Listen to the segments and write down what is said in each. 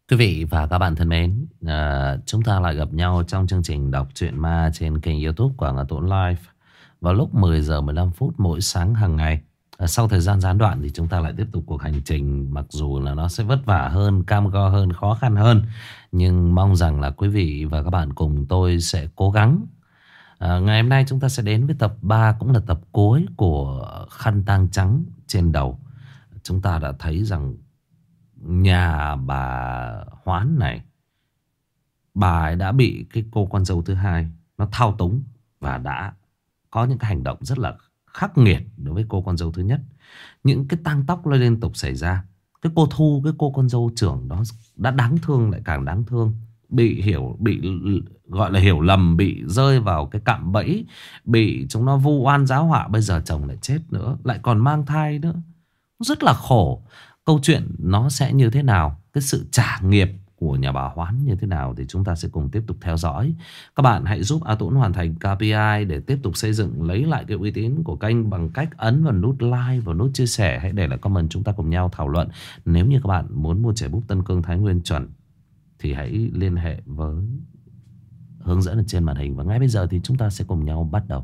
Quý vị và các bạn thân mến, chúng ta lại gặp nhau trong chương trình đọc truyện ma trên kênh YouTube của Ngạ Tốn Live vào lúc 10 giờ 15 phút mỗi sáng hàng ngày. Sau thời gian gián đoạn thì chúng ta lại tiếp tục cuộc hành trình, mặc dù là nó sẽ vất vả hơn, cam go hơn, khó khăn hơn, nhưng mong rằng là quý vị và các bạn cùng tôi sẽ cố gắng. Ngày hôm nay chúng ta sẽ đến với tập 3, cũng là tập cuối của Khăn Tang Trắng Trên Đầu. Chúng ta đã thấy rằng nhà bà Hoán này, bà ấy đã bị cái cô con dâu thứ hai nó thao túng và đã có những cái hành động rất là khắc nghiệt đối với cô con dâu thứ nhất. Những cái tang tóc liên tục xảy ra. Cái cô Thu, cái cô con dâu trưởng đó đã đáng thương lại càng đáng thương. Bị gọi là hiểu lầm, bị rơi vào cái cạm bẫy, bị chúng nó vu oan giáo họa. Bây giờ chồng lại chết nữa, lại còn mang thai nữa, rất là khổ. Câu chuyện nó sẽ như thế nào, cái sự trả nghiệp của nhà bà Hoán như thế nào thì chúng ta sẽ cùng tiếp tục theo dõi. Các bạn hãy giúp A Tũng hoàn thành KPI để tiếp tục xây dựng, lấy lại cái uy tín của kênh bằng cách ấn vào nút like và nút chia sẻ. Hãy để lại comment, chúng ta cùng nhau thảo luận. Nếu như các bạn muốn mua trẻ búp Tân Cương Thái Nguyên chuẩn thì hãy liên hệ với hướng dẫn ở trên màn hình. Và ngay bây giờ thì chúng ta sẽ cùng nhau bắt đầu.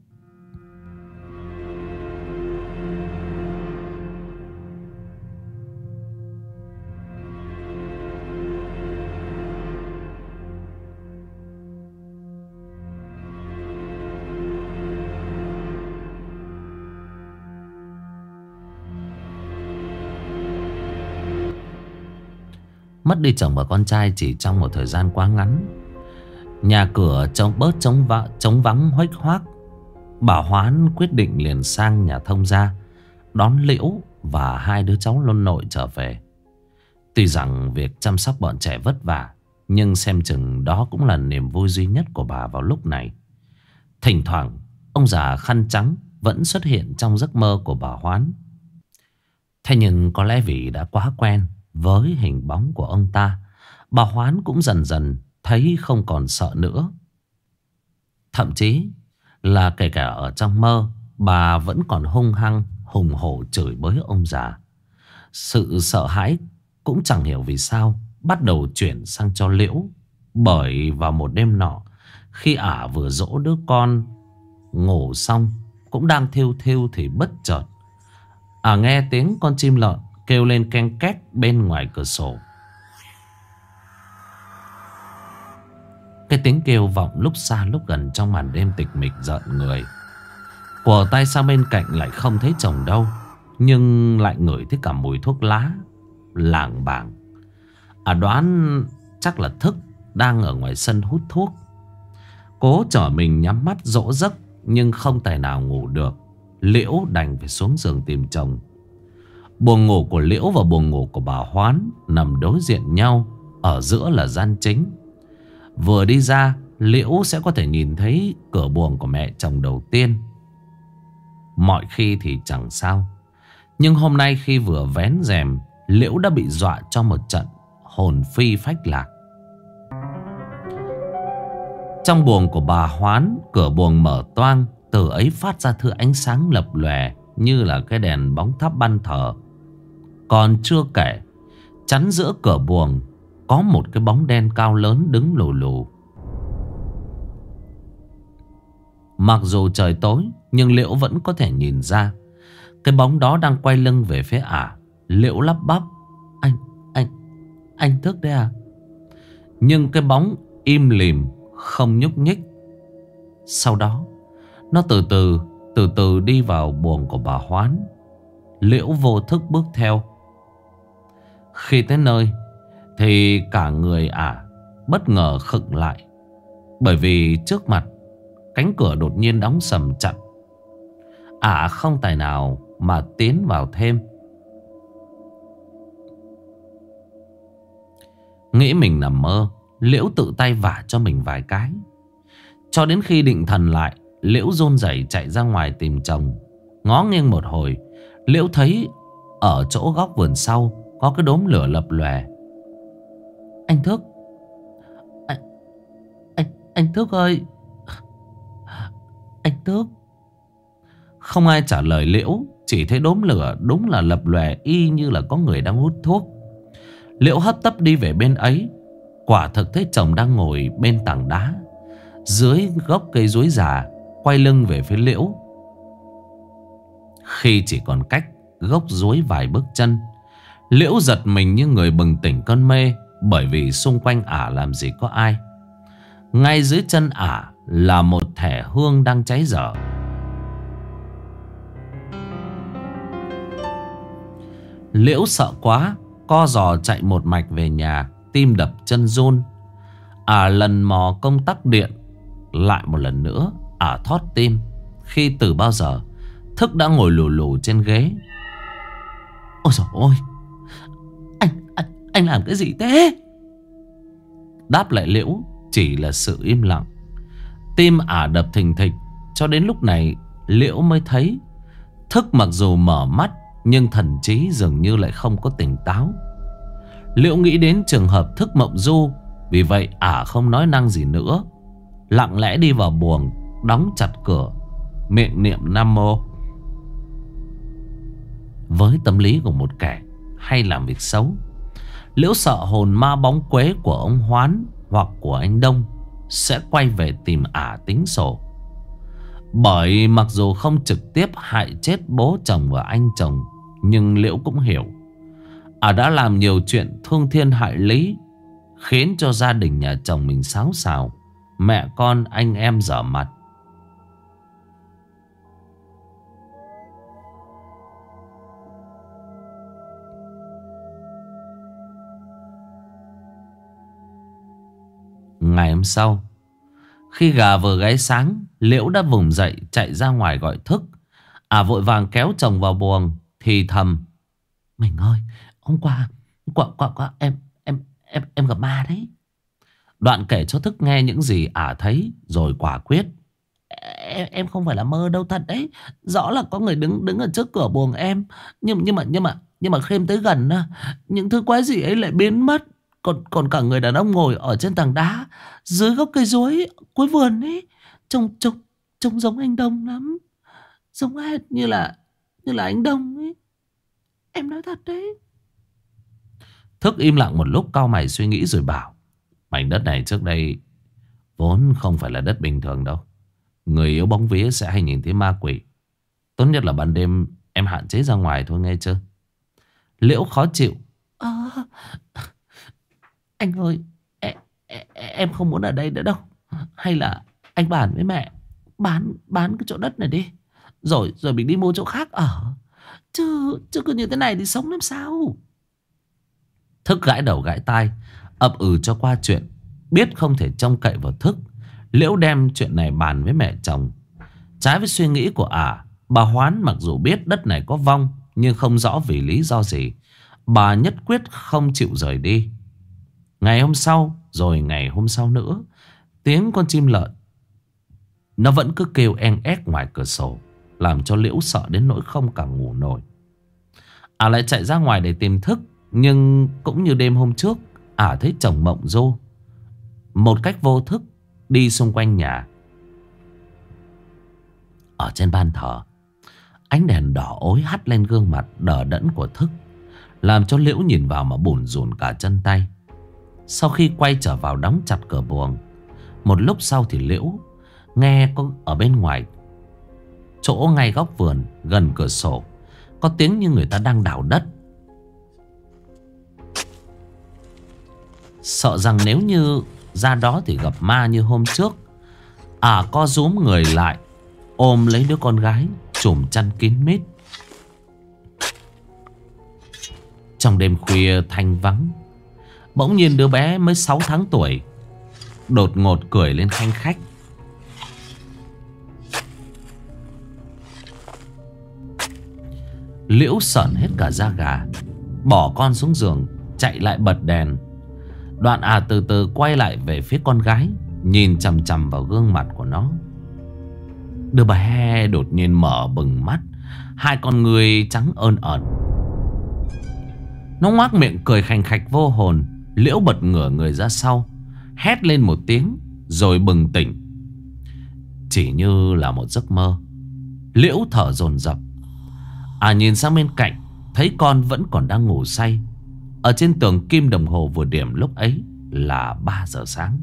Mất đi chồng và con trai chỉ trong một thời gian quá ngắn, nhà cửa trống vắng huếch hoác. Bà Hoán quyết định liền sang nhà thông gia đón Liễu và hai đứa cháu lôn nội trở về. Tuy rằng việc chăm sóc bọn trẻ vất vả, nhưng xem chừng đó cũng là niềm vui duy nhất của bà vào lúc này. Thỉnh thoảng ông già khăn trắng vẫn xuất hiện trong giấc mơ của bà Hoán. Thế nhưng có lẽ vì đã quá quen với hình bóng của ông ta, bà Hoán cũng dần dần thấy không còn sợ nữa. Thậm chí là kể cả ở trong mơ, bà vẫn còn hung hăng hùng hổ chửi bới ông già. Sự sợ hãi cũng chẳng hiểu vì sao bắt đầu chuyển sang cho Liễu. Bởi vào một đêm nọ, khi ả vừa dỗ đứa con ngủ xong, cũng đang thêu thêu thì bất chợt ả nghe tiếng con chim lợn kêu lên ken két bên ngoài cửa sổ. Cái tiếng kêu vọng lúc xa lúc gần trong màn đêm tịch mịch rợn người. Của tay sang bên cạnh lại không thấy chồng đâu, nhưng lại ngửi thấy cả mùi thuốc lá lảng bảng. Đoán chắc là Thức đang ở ngoài sân hút thuốc. Cố trở mình nhắm mắt dỗ giấc, nhưng không tài nào ngủ được. Liễu đành phải xuống giường tìm chồng. Buồng ngủ của Liễu và buồng ngủ của bà Hoán nằm đối diện nhau, ở giữa là gian chính. Vừa đi ra, Liễu sẽ có thể nhìn thấy cửa buồng của mẹ chồng đầu tiên. Mọi khi thì chẳng sao, nhưng hôm nay khi vừa vén rèm, Liễu đã bị dọa cho một trận hồn phi phách lạc. Trong buồng của bà Hoán, cửa buồng mở toang, từ ấy phát ra thứ ánh sáng lập lòe như là cái đèn bóng thắp ban thờ. Còn chưa kể, chắn giữa cửa buồng có một cái bóng đen cao lớn đứng lù lù. Mặc dù trời tối, nhưng Liễu vẫn có thể nhìn ra cái bóng đó đang quay lưng về phía ả. Liễu lắp bắp: Anh Thức đấy à? Nhưng cái bóng im lìm, không nhúc nhích. Sau đó nó từ từ đi vào buồng của bà Hoán. Liễu vô thức bước theo. Khi tới nơi thì cả người ả bất ngờ khựng lại, bởi vì trước mặt cánh cửa đột nhiên đóng sầm chặt. Ả không tài nào mà tiến vào thêm. Nghĩ mình nằm mơ, Liễu tự tay vả cho mình vài cái. Cho đến khi định thần lại, Liễu run rẩy chạy ra ngoài tìm chồng. Ngó nghiêng một hồi, Liễu thấy ở chỗ góc vườn sau có cái đốm lửa lập lòe. Anh Thức, anh Thức ơi, anh Thức. Không ai trả lời Liễu, chỉ thấy đốm lửa đúng là lập lòe y như là có người đang hút thuốc. Liễu hấp tấp đi về bên ấy. Quả thực thấy chồng đang ngồi bên tảng đá dưới gốc cây chuối già, quay lưng về phía Liễu. Khi chỉ còn cách gốc chuối vài bước chân, Liễu giật mình như người bừng tỉnh cơn mê. Bởi vì xung quanh ả làm gì có ai. Ngay dưới chân ả là một thẻ hương đang cháy dở. Liễu sợ quá, co giò chạy một mạch về nhà, tim đập chân run. Ả lần mò công tắc điện. Lại một lần nữa ả thót tim khi từ bao giờ Thức đã ngồi lù lù trên ghế. Ôi dồi ôi, anh làm cái gì thế? Đáp lại Liễu chỉ là sự im lặng. Tim ả đập thình thịch. Cho đến lúc này Liễu mới thấy Thức mặc dù mở mắt nhưng thần trí dường như lại không có tỉnh táo. Liễu nghĩ đến trường hợp Thức mộng du. Vì vậy ả không nói năng gì nữa, lặng lẽ đi vào buồng, đóng chặt cửa, miệng niệm Nam Mô. Với tâm lý của một kẻ hay làm việc xấu, Liễu sợ hồn ma bóng quế của ông Hoán hoặc của anh Đông sẽ quay về tìm ả tính sổ. Bởi mặc dù không trực tiếp hại chết bố chồng và anh chồng, nhưng Liễu cũng hiểu ả đã làm nhiều chuyện thương thiên hại lý, khiến cho gia đình nhà chồng mình xáo xào, mẹ con anh em dở mặt. Ngày hôm sau, khi gà vừa gáy sáng, Liễu đã vùng dậy chạy ra ngoài gọi Thức. Vội vàng kéo chồng vào buồng thì thầm: Mình ơi, hôm qua em gặp ma đấy. Đoạn kể cho Thức nghe những gì ả thấy rồi quả quyết: Em không phải là mơ đâu, thật đấy. Rõ là có người đứng ở trước cửa buồng em. Nhưng mà khi em tới gần, những thứ quái dị ấy lại biến mất. Còn cả người đàn ông ngồi ở trên tảng đá dưới gốc cây chuối cuối vườn ấy, trông giống anh Đông lắm, giống hệt như là anh Đông ấy. Em nói thật đấy. Thức im lặng một lúc, cau mày suy nghĩ rồi bảo: Mảnh đất này trước đây vốn không phải là đất bình thường đâu. Người yếu bóng vía sẽ hay nhìn thấy ma quỷ. Tốt nhất là ban đêm em hạn chế ra ngoài thôi, nghe chưa? Liễu khó chịu: Anh ơi, em không muốn ở đây nữa đâu. Hay là anh bàn với mẹ bán cái chỗ đất này đi, rồi mình đi mua chỗ khác ở. Chứ cứ như thế này thì sống làm sao? Thức gãi đầu gãi tai, ậm ừ cho qua chuyện. Biết không thể trông cậy vào Thức, Liễu đem chuyện này bàn với mẹ chồng. Trái với suy nghĩ của ả, bà Hoán mặc dù biết đất này có vong, nhưng không rõ vì lý do gì, bà nhất quyết không chịu rời đi. Ngày hôm sau, rồi ngày hôm sau nữa, tiếng con chim lợn nó vẫn cứ kêu en ép ngoài cửa sổ, làm cho Liễu sợ đến nỗi không cả ngủ nổi. Ả lại chạy ra ngoài để tìm Thức. Nhưng cũng như đêm hôm trước, ả thấy chồng mộng du một cách vô thức đi xung quanh nhà. Ở trên ban thờ, ánh đèn đỏ ối hắt lên gương mặt đờ đẫn của Thức, làm cho Liễu nhìn vào mà bủn rủn cả chân tay. Sau khi quay trở vào đóng chặt cửa buồng, một lúc sau thì Liễu nghe có ở bên ngoài, chỗ ngay góc vườn gần cửa sổ, có tiếng như người ta đang đào đất. Sợ rằng nếu như ra đó thì gặp ma như hôm trước, co rúm người lại, ôm lấy đứa con gái, trùm chăn kín mít. Trong đêm khuya thanh vắng, bỗng nhiên đứa bé mới 6 tháng tuổi đột ngột cười lên khanh khách. Liễu sởn hết cả da gà, bỏ con xuống giường, chạy lại bật đèn. Đoạn từ từ quay lại về phía con gái, nhìn chằm chằm vào gương mặt của nó. Đứa bé đột nhiên mở bừng mắt, hai con người trắng ơn ẩn. Nó ngoác miệng cười khành khạch vô hồn. Liễu bật ngửa người ra sau, hét lên một tiếng rồi bừng tỉnh. Chỉ như là một giấc mơ. Liễu thở dồn dập. Nhìn sang bên cạnh, thấy con vẫn còn đang ngủ say Ở trên tường kim đồng hồ vừa điểm lúc ấy là 3 giờ sáng.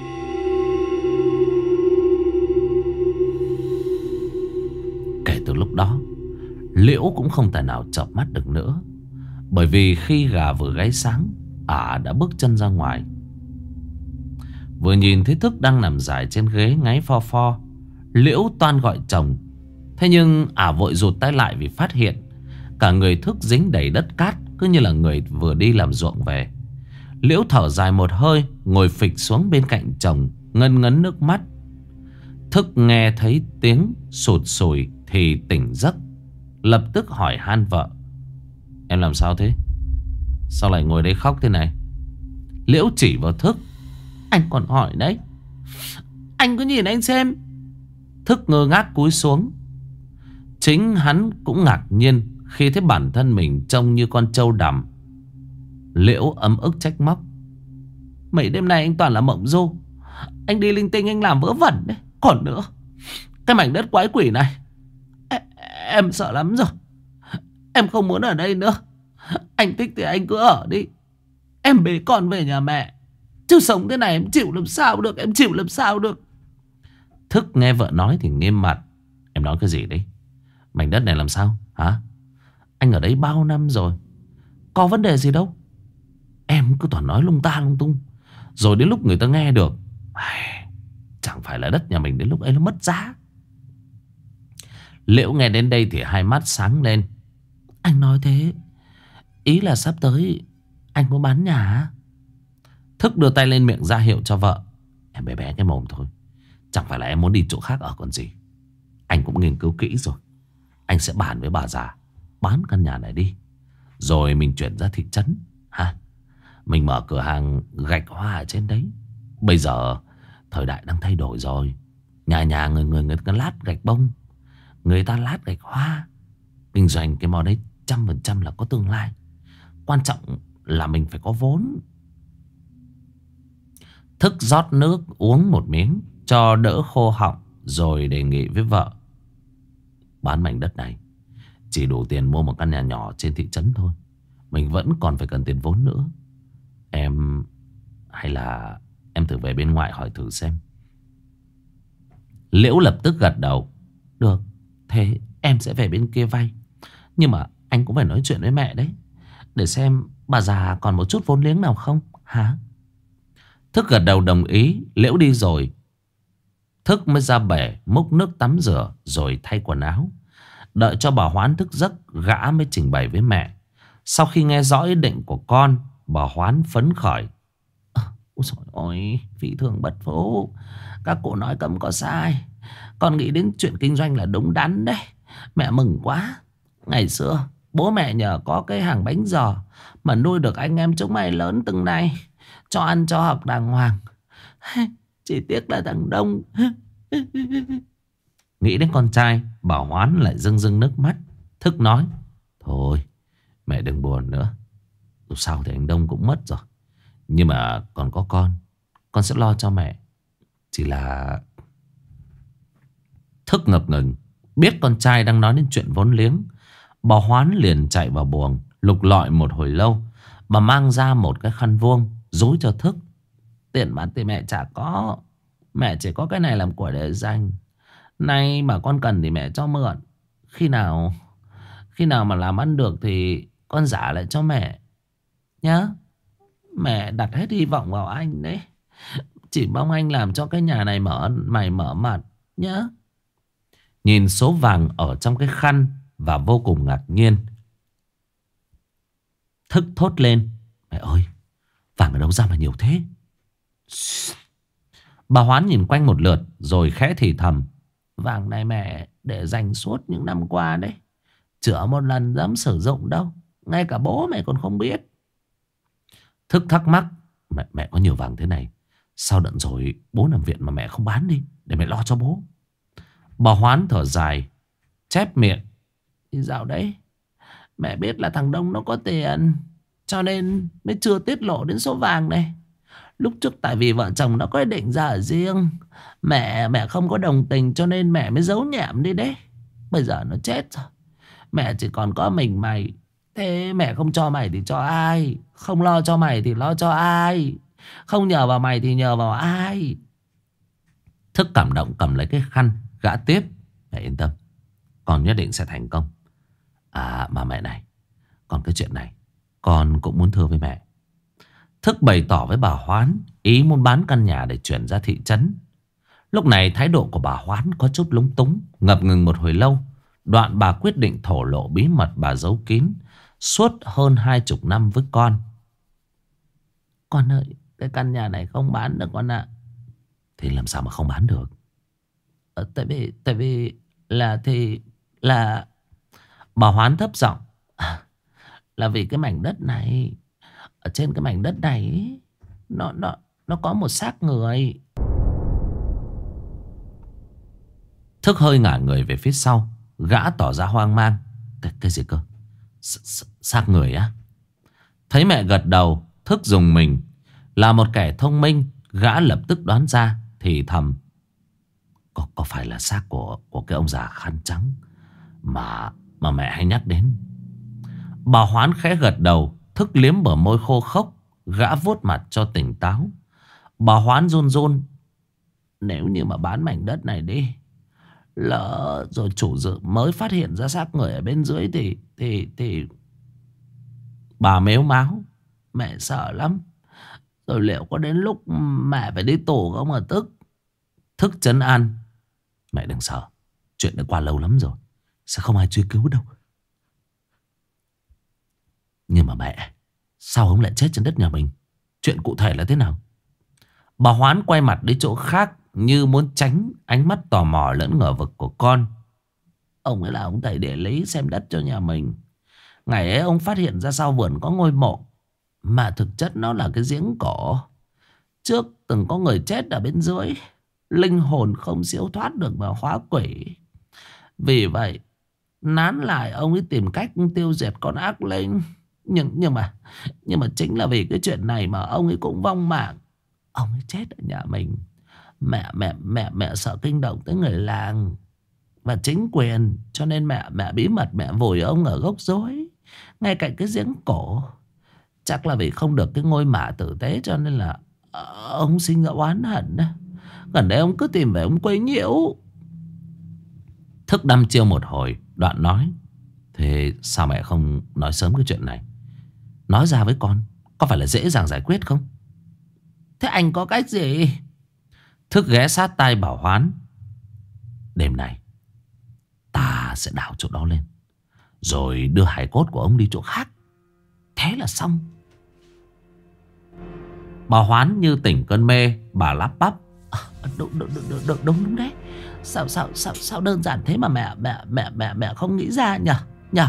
Kể từ lúc đó, Liễu cũng không thể nào chợp mắt được nữa. Bởi vì khi gà vừa gáy sáng, đã bước chân ra ngoài. Vừa nhìn thấy Thức đang nằm dài trên ghế ngáy pho pho, Liễu toan gọi chồng. Thế nhưng vội rụt tay lại vì phát hiện cả người Thức dính đầy đất cát, cứ như là người vừa đi làm ruộng về. Liễu thở dài một hơi, ngồi phịch xuống bên cạnh chồng, ngân ngấn nước mắt. Thức nghe thấy tiếng sụt sùi thì tỉnh giấc, lập tức hỏi han vợ: "Em làm sao thế? Sao lại ngồi đây khóc thế này?" Liễu chỉ vào Thức: "Anh còn hỏi đấy, anh cứ nhìn anh xem." Thức ngơ ngác cúi xuống. Chính hắn cũng ngạc nhiên khi thấy bản thân mình trông như con trâu đằm. Liễu ấm ức trách móc: "Mấy đêm nay anh toàn là mộng du. Anh đi linh tinh, anh làm vớ vẩn đấy. Còn nữa, cái mảnh đất quái quỷ này, em sợ lắm rồi. Em không muốn ở đây nữa. Anh thích thì anh cứ ở đi. Em bế con về nhà mẹ. Chứ sống thế này em chịu làm sao được. Em chịu làm sao được." Thức nghe vợ nói thì nghiêm mặt: "Em nói cái gì đấy? Mảnh đất này làm sao hả? Anh ở đấy bao năm rồi, có vấn đề gì đâu. Em cứ toàn nói lung ta lung tung, rồi đến lúc người ta nghe được, chẳng phải là đất nhà mình đến lúc ấy nó mất giá." Liễu nghe đến đây thì hai mắt sáng lên: "Anh nói thế, ý là sắp tới anh muốn bán nhà á?" Thức đưa tay lên miệng ra hiệu cho vợ: "Em bé bé cái mồm thôi. Chẳng phải là em muốn đi chỗ khác ở còn gì. Anh cũng nghiên cứu kỹ rồi. Anh sẽ bàn với bà già bán căn nhà này đi, rồi mình chuyển ra thị trấn ha. Mình mở cửa hàng gạch hoa ở trên đấy. Bây giờ thời đại đang thay đổi rồi. Nhà nhà người ta lát gạch bông, người ta lát gạch hoa. Kinh doanh cái món đấy 100% là có tương lai. Quan trọng là mình phải có vốn." Thức rót nước uống một miếng cho đỡ khô họng, rồi đề nghị với vợ: "Bán mảnh đất này chỉ đủ tiền mua một căn nhà nhỏ trên thị trấn thôi. Mình vẫn còn phải cần tiền vốn nữa. Em hay là em thử về bên ngoại hỏi thử xem." Liễu lập tức gật đầu: "Được, thế em sẽ về bên kia vay. Nhưng mà anh cũng phải nói chuyện với mẹ đấy, để xem bà già còn một chút vốn liếng nào không hả?" Thức gật đầu đồng ý. Liễu đi rồi, Thức mới ra bể múc nước tắm rửa rồi thay quần áo. Đợi cho bà Hoán thức giấc, gã mới trình bày với mẹ. Sau khi nghe rõ ý định của con, bà Hoán phấn khởi: "Ôi trời ơi, phi thường bất phú. Các cụ nói cấm có sai. Con nghĩ đến chuyện kinh doanh là đúng đắn đấy. Mẹ mừng quá. Ngày xưa bố mẹ nhờ có cái hàng bánh giò mà nuôi được anh em chúng mày lớn từng này, cho ăn cho học đàng hoàng. Chỉ tiếc là thằng Đông." Nghĩ đến con trai, bà Hoán lại rưng rưng nước mắt. Thức nói: "Thôi mẹ đừng buồn nữa. Dù sao thì anh Đông cũng mất rồi. Nhưng mà còn có con sẽ lo cho mẹ. Chỉ là..." Thức ngập ngừng, biết con trai đang nói đến chuyện vốn liếng. Bà Hoán liền chạy vào buồng, lục lọi một hồi lâu. Bà mang ra một cái khăn vuông dúi cho Thức: "Tiền mặt thì mẹ chả có. Mẹ chỉ có cái này làm của để dành. Nay mà con cần thì mẹ cho mượn. Khi nào mà làm ăn được thì con trả lại cho mẹ nhá. Mẹ đặt hết hy vọng vào anh đấy. Chỉ mong anh làm cho cái nhà này mở mặt nhá." Nhìn số vàng ở trong cái khăn và vô cùng ngạc nhiên, Thức thốt lên: "Mẹ ơi, vàng ở đâu ra mà nhiều thế?" Bà Hoán nhìn quanh một lượt rồi khẽ thì thầm: "Vàng này mẹ để dành suốt những năm qua đấy. Chữa một lần dám sử dụng đâu. Ngay cả bố mẹ còn không biết." Thức thắc mắc: Mẹ có nhiều vàng thế này, sao đợt rồi bố nằm viện mà mẹ không bán đi để mẹ lo cho bố?" Bà Hoán thở dài, chép miệng: "Thì dạo đấy mẹ biết là thằng Đông nó có tiền, cho nên mới chưa tiết lộ đến số vàng này. Lúc trước tại vì vợ chồng nó có ý định ra ở riêng, mẹ không có đồng tình, cho nên mẹ mới giấu nhẹm đi đấy. Bây giờ nó chết rồi, mẹ chỉ còn có mình mày. Thế mẹ không cho mày thì cho ai? Không lo cho mày thì lo cho ai? Không nhờ vào mày thì nhờ vào ai? Thức cảm động cầm lấy cái khăn. Gã tiếp: mẹ yên tâm, con nhất định sẽ thành công. À mà mẹ này, còn cái chuyện này con cũng muốn thưa với mẹ. Thức bày tỏ với bà Hoán ý muốn bán căn nhà để chuyển ra thị trấn. Lúc này thái độ của bà Hoán có chút lúng túng, ngập ngừng một hồi lâu. Đoạn bà quyết định thổ lộ bí mật bà giấu kín suốt hơn 20 năm với con. Con ơi, cái căn nhà này không bán được con ạ. Thì làm sao mà không bán được? Tại vì là bà Hoán thấp giọng. Là vì cái mảnh đất này, ở trên cái mảnh đất này ý, nó có một xác người. Thức hơi ngả người về phía sau. Gã tỏ ra hoang mang. Cái gì cơ? Xác người á? Thấy mẹ gật đầu, Thức dùng mình. Là một kẻ thông minh, gã lập tức đoán ra, thì thầm: Có phải là xác của cái ông già khăn trắng mà mẹ hay nhắc đến? Bà Hoán khẽ gật đầu. Thức liếm bờ môi khô khốc. Gã vuốt mặt cho tỉnh táo. Bà Hoán run run: nếu như mà bán mảnh đất này đi, lỡ rồi chủ dự mới phát hiện ra xác người ở bên dưới thì bà mếu máo. Mẹ sợ lắm. Rồi liệu có đến lúc mẹ phải đi tù không mà Tức? Thức trấn an: mẹ đừng sợ, chuyện đã qua lâu lắm rồi, sẽ không ai truy cứu đâu. Nhưng mà mẹ, sao ông lại chết trên đất nhà mình? Chuyện cụ thể là thế nào? Bà Hoán quay mặt đi chỗ khác, như muốn tránh ánh mắt tò mò lẫn ngờ vực của con. Ông ấy là ông thầy địa lý xem đất cho nhà mình. Ngày ấy ông phát hiện ra sau vườn có ngôi mộ, mà thực chất nó là cái giếng cổ. Trước từng có người chết ở bên dưới, linh hồn không siêu thoát được vào hóa quỷ. Vì vậy nán lại ông ấy tìm cách tiêu diệt con ác linh. Nhưng mà chính là vì cái chuyện này mà ông ấy cũng vong mạng. Ông ấy chết ở nhà mình. Mẹ sợ kinh động tới người làng và chính quyền, cho nên mẹ bí mật mẹ vùi ông ở gốc rối ngay cạnh cái giếng cổ. Chắc là vì không được cái ngôi mả tử tế, cho nên là ông sinh ra oán hận. Gần đây ông cứ tìm về ông quấy nhiễu. Thức đăm chiêu một hồi, đoạn nói: thế sao mẹ không nói sớm cái chuyện này? Nói ra với con có phải là dễ dàng giải quyết không? Thế anh có cách gì? Thức ghé sát tai Bảo Hoán: đêm nay ta sẽ đào chỗ đó lên, rồi đưa hài cốt của ông đi chỗ khác. Thế là xong. Bà Hoán như tỉnh cơn mê. Bà lắp bắp: đúng đấy. Sao đơn giản thế mà mẹ không nghĩ ra nhở?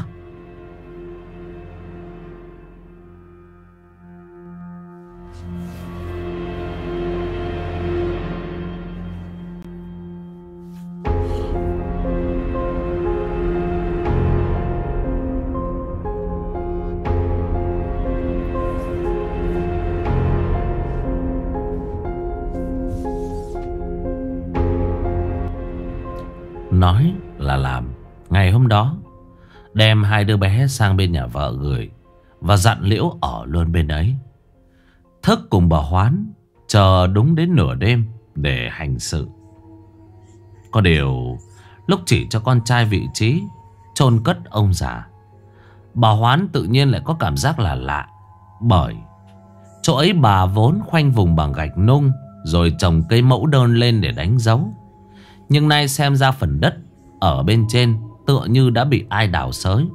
Nói là làm. Ngày hôm đó đem hai đứa bé sang bên nhà vợ gửi, và dặn Liễu ở luôn bên ấy. Thức cùng bà Hoán chờ đúng đến nửa đêm để hành sự. Có điều lúc chỉ cho con trai vị trí chôn cất ông già, bà Hoán tự nhiên lại có cảm giác là lạ. Bởi chỗ ấy bà vốn khoanh vùng bằng gạch nung, rồi trồng cây mẫu đơn lên để đánh dấu. Nhưng nay xem ra phần đất ở bên trên tựa như đã bị ai đào xới.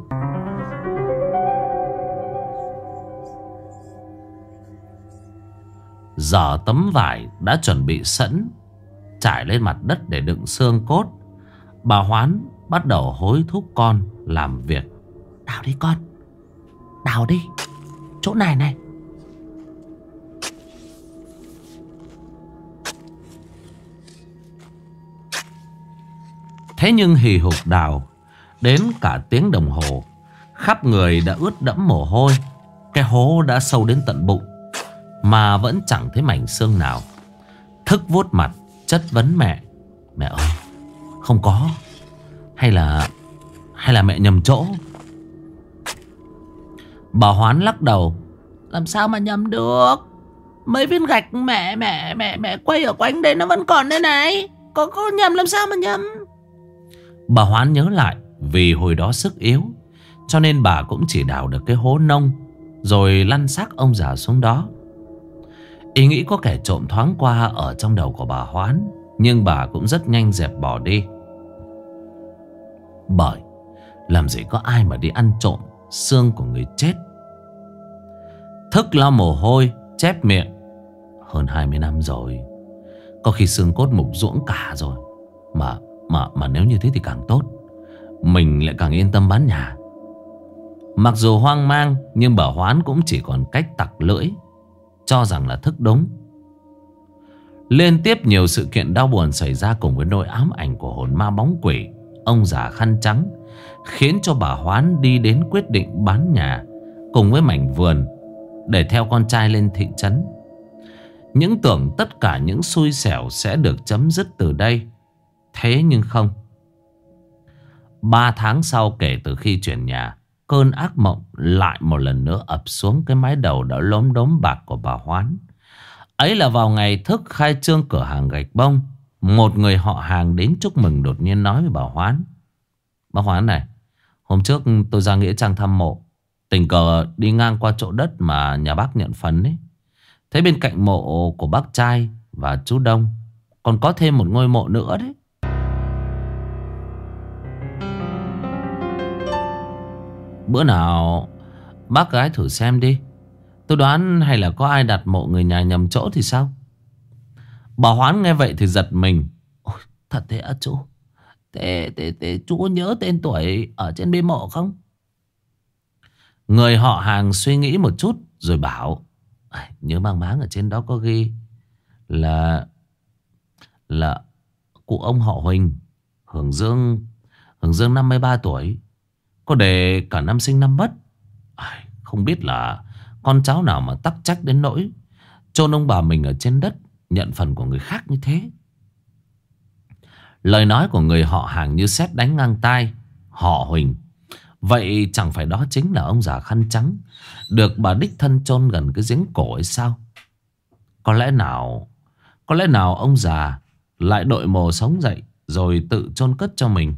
Giờ tấm vải đã chuẩn bị sẵn trải lên mặt đất để đựng xương cốt. Bà Hoán bắt đầu hối thúc con làm việc. Đào đi con, đào đi. Chỗ này này. Thế nhưng hì hục đào đến cả tiếng đồng hồ, khắp người đã ướt đẫm mồ hôi. Cái hố đã sâu đến tận bụng mà vẫn chẳng thấy mảnh xương nào. Thức vuốt mặt chất vấn mẹ: mẹ ơi, không có. Hay là mẹ nhầm chỗ? Bà Hoán lắc đầu: Làm sao mà nhầm được? Mấy viên gạch mẹ quay ở quanh đây nó vẫn còn đây này. Có nhầm làm sao mà nhầm? Bà Hoán nhớ lại, vì hồi đó sức yếu cho nên bà cũng chỉ đào được cái hố nông rồi lăn xác ông già xuống đó. Ý nghĩ có kẻ trộm thoáng qua ở trong đầu của bà Hoán, nhưng bà cũng rất nhanh dẹp bỏ đi. Bởi làm gì có ai mà đi ăn trộm xương của người chết. Thức lau mồ hôi, chép miệng. Hơn 20 năm rồi, có khi xương cốt mục ruỗng cả rồi. Mà nếu như thế thì càng tốt, mình lại càng yên tâm bán nhà. Mặc dù hoang mang, nhưng bà Hoán cũng chỉ còn cách tặc lưỡi, cho rằng là Thức đúng. Liên tiếp nhiều sự kiện đau buồn xảy ra cùng với nỗi ám ảnh của hồn ma bóng quỷ ông già khăn trắng, khiến cho bà Hoán đi đến quyết định bán nhà cùng với mảnh vườn để theo con trai lên thị trấn. Những tưởng tất cả những xui xẻo sẽ được chấm dứt từ đây. Thế nhưng không. 3 tháng sau kể từ khi chuyển nhà, cơn ác mộng lại một lần nữa ập xuống cái mái đầu đã lốm đốm bạc của bà Hoán. Ấy là vào ngày Thức khai trương cửa hàng gạch bông, một người họ hàng đến chúc mừng đột nhiên nói với bà Hoán: "Bà Hoán này, hôm trước tôi ra nghĩa trang thăm mộ, tình cờ đi ngang qua chỗ đất mà nhà bác nhận phần ấy. Thấy bên cạnh mộ của bác trai và chú Đông còn có thêm một ngôi mộ nữa đấy. Bữa nào bác gái thử xem đi. Tôi đoán hay là có ai đặt mộ người nhà nhầm chỗ thì sao?" Bà Hoán nghe vậy thì giật mình. "Ôi, thật thế à chú? Thế chú có nhớ tên tuổi ở trên bia mộ không?" Người họ hàng suy nghĩ một chút rồi bảo: "Nhớ mang máng ở trên đó có ghi là cụ ông họ Huỳnh, hưởng dương 53 tuổi, có đề cả năm sinh năm mất. Không biết là con cháu nào mà tắc trách đến nỗi chôn ông bà mình ở trên đất, nhận phần của người khác như thế." Lời nói của người họ hàng như sét đánh ngang tai. Họ Huỳnh, vậy chẳng phải đó chính là ông già khăn trắng được bà đích thân chôn gần cái giếng cổ ấy sao? Có lẽ nào ông già lại đội mồ sống dậy rồi tự chôn cất cho mình.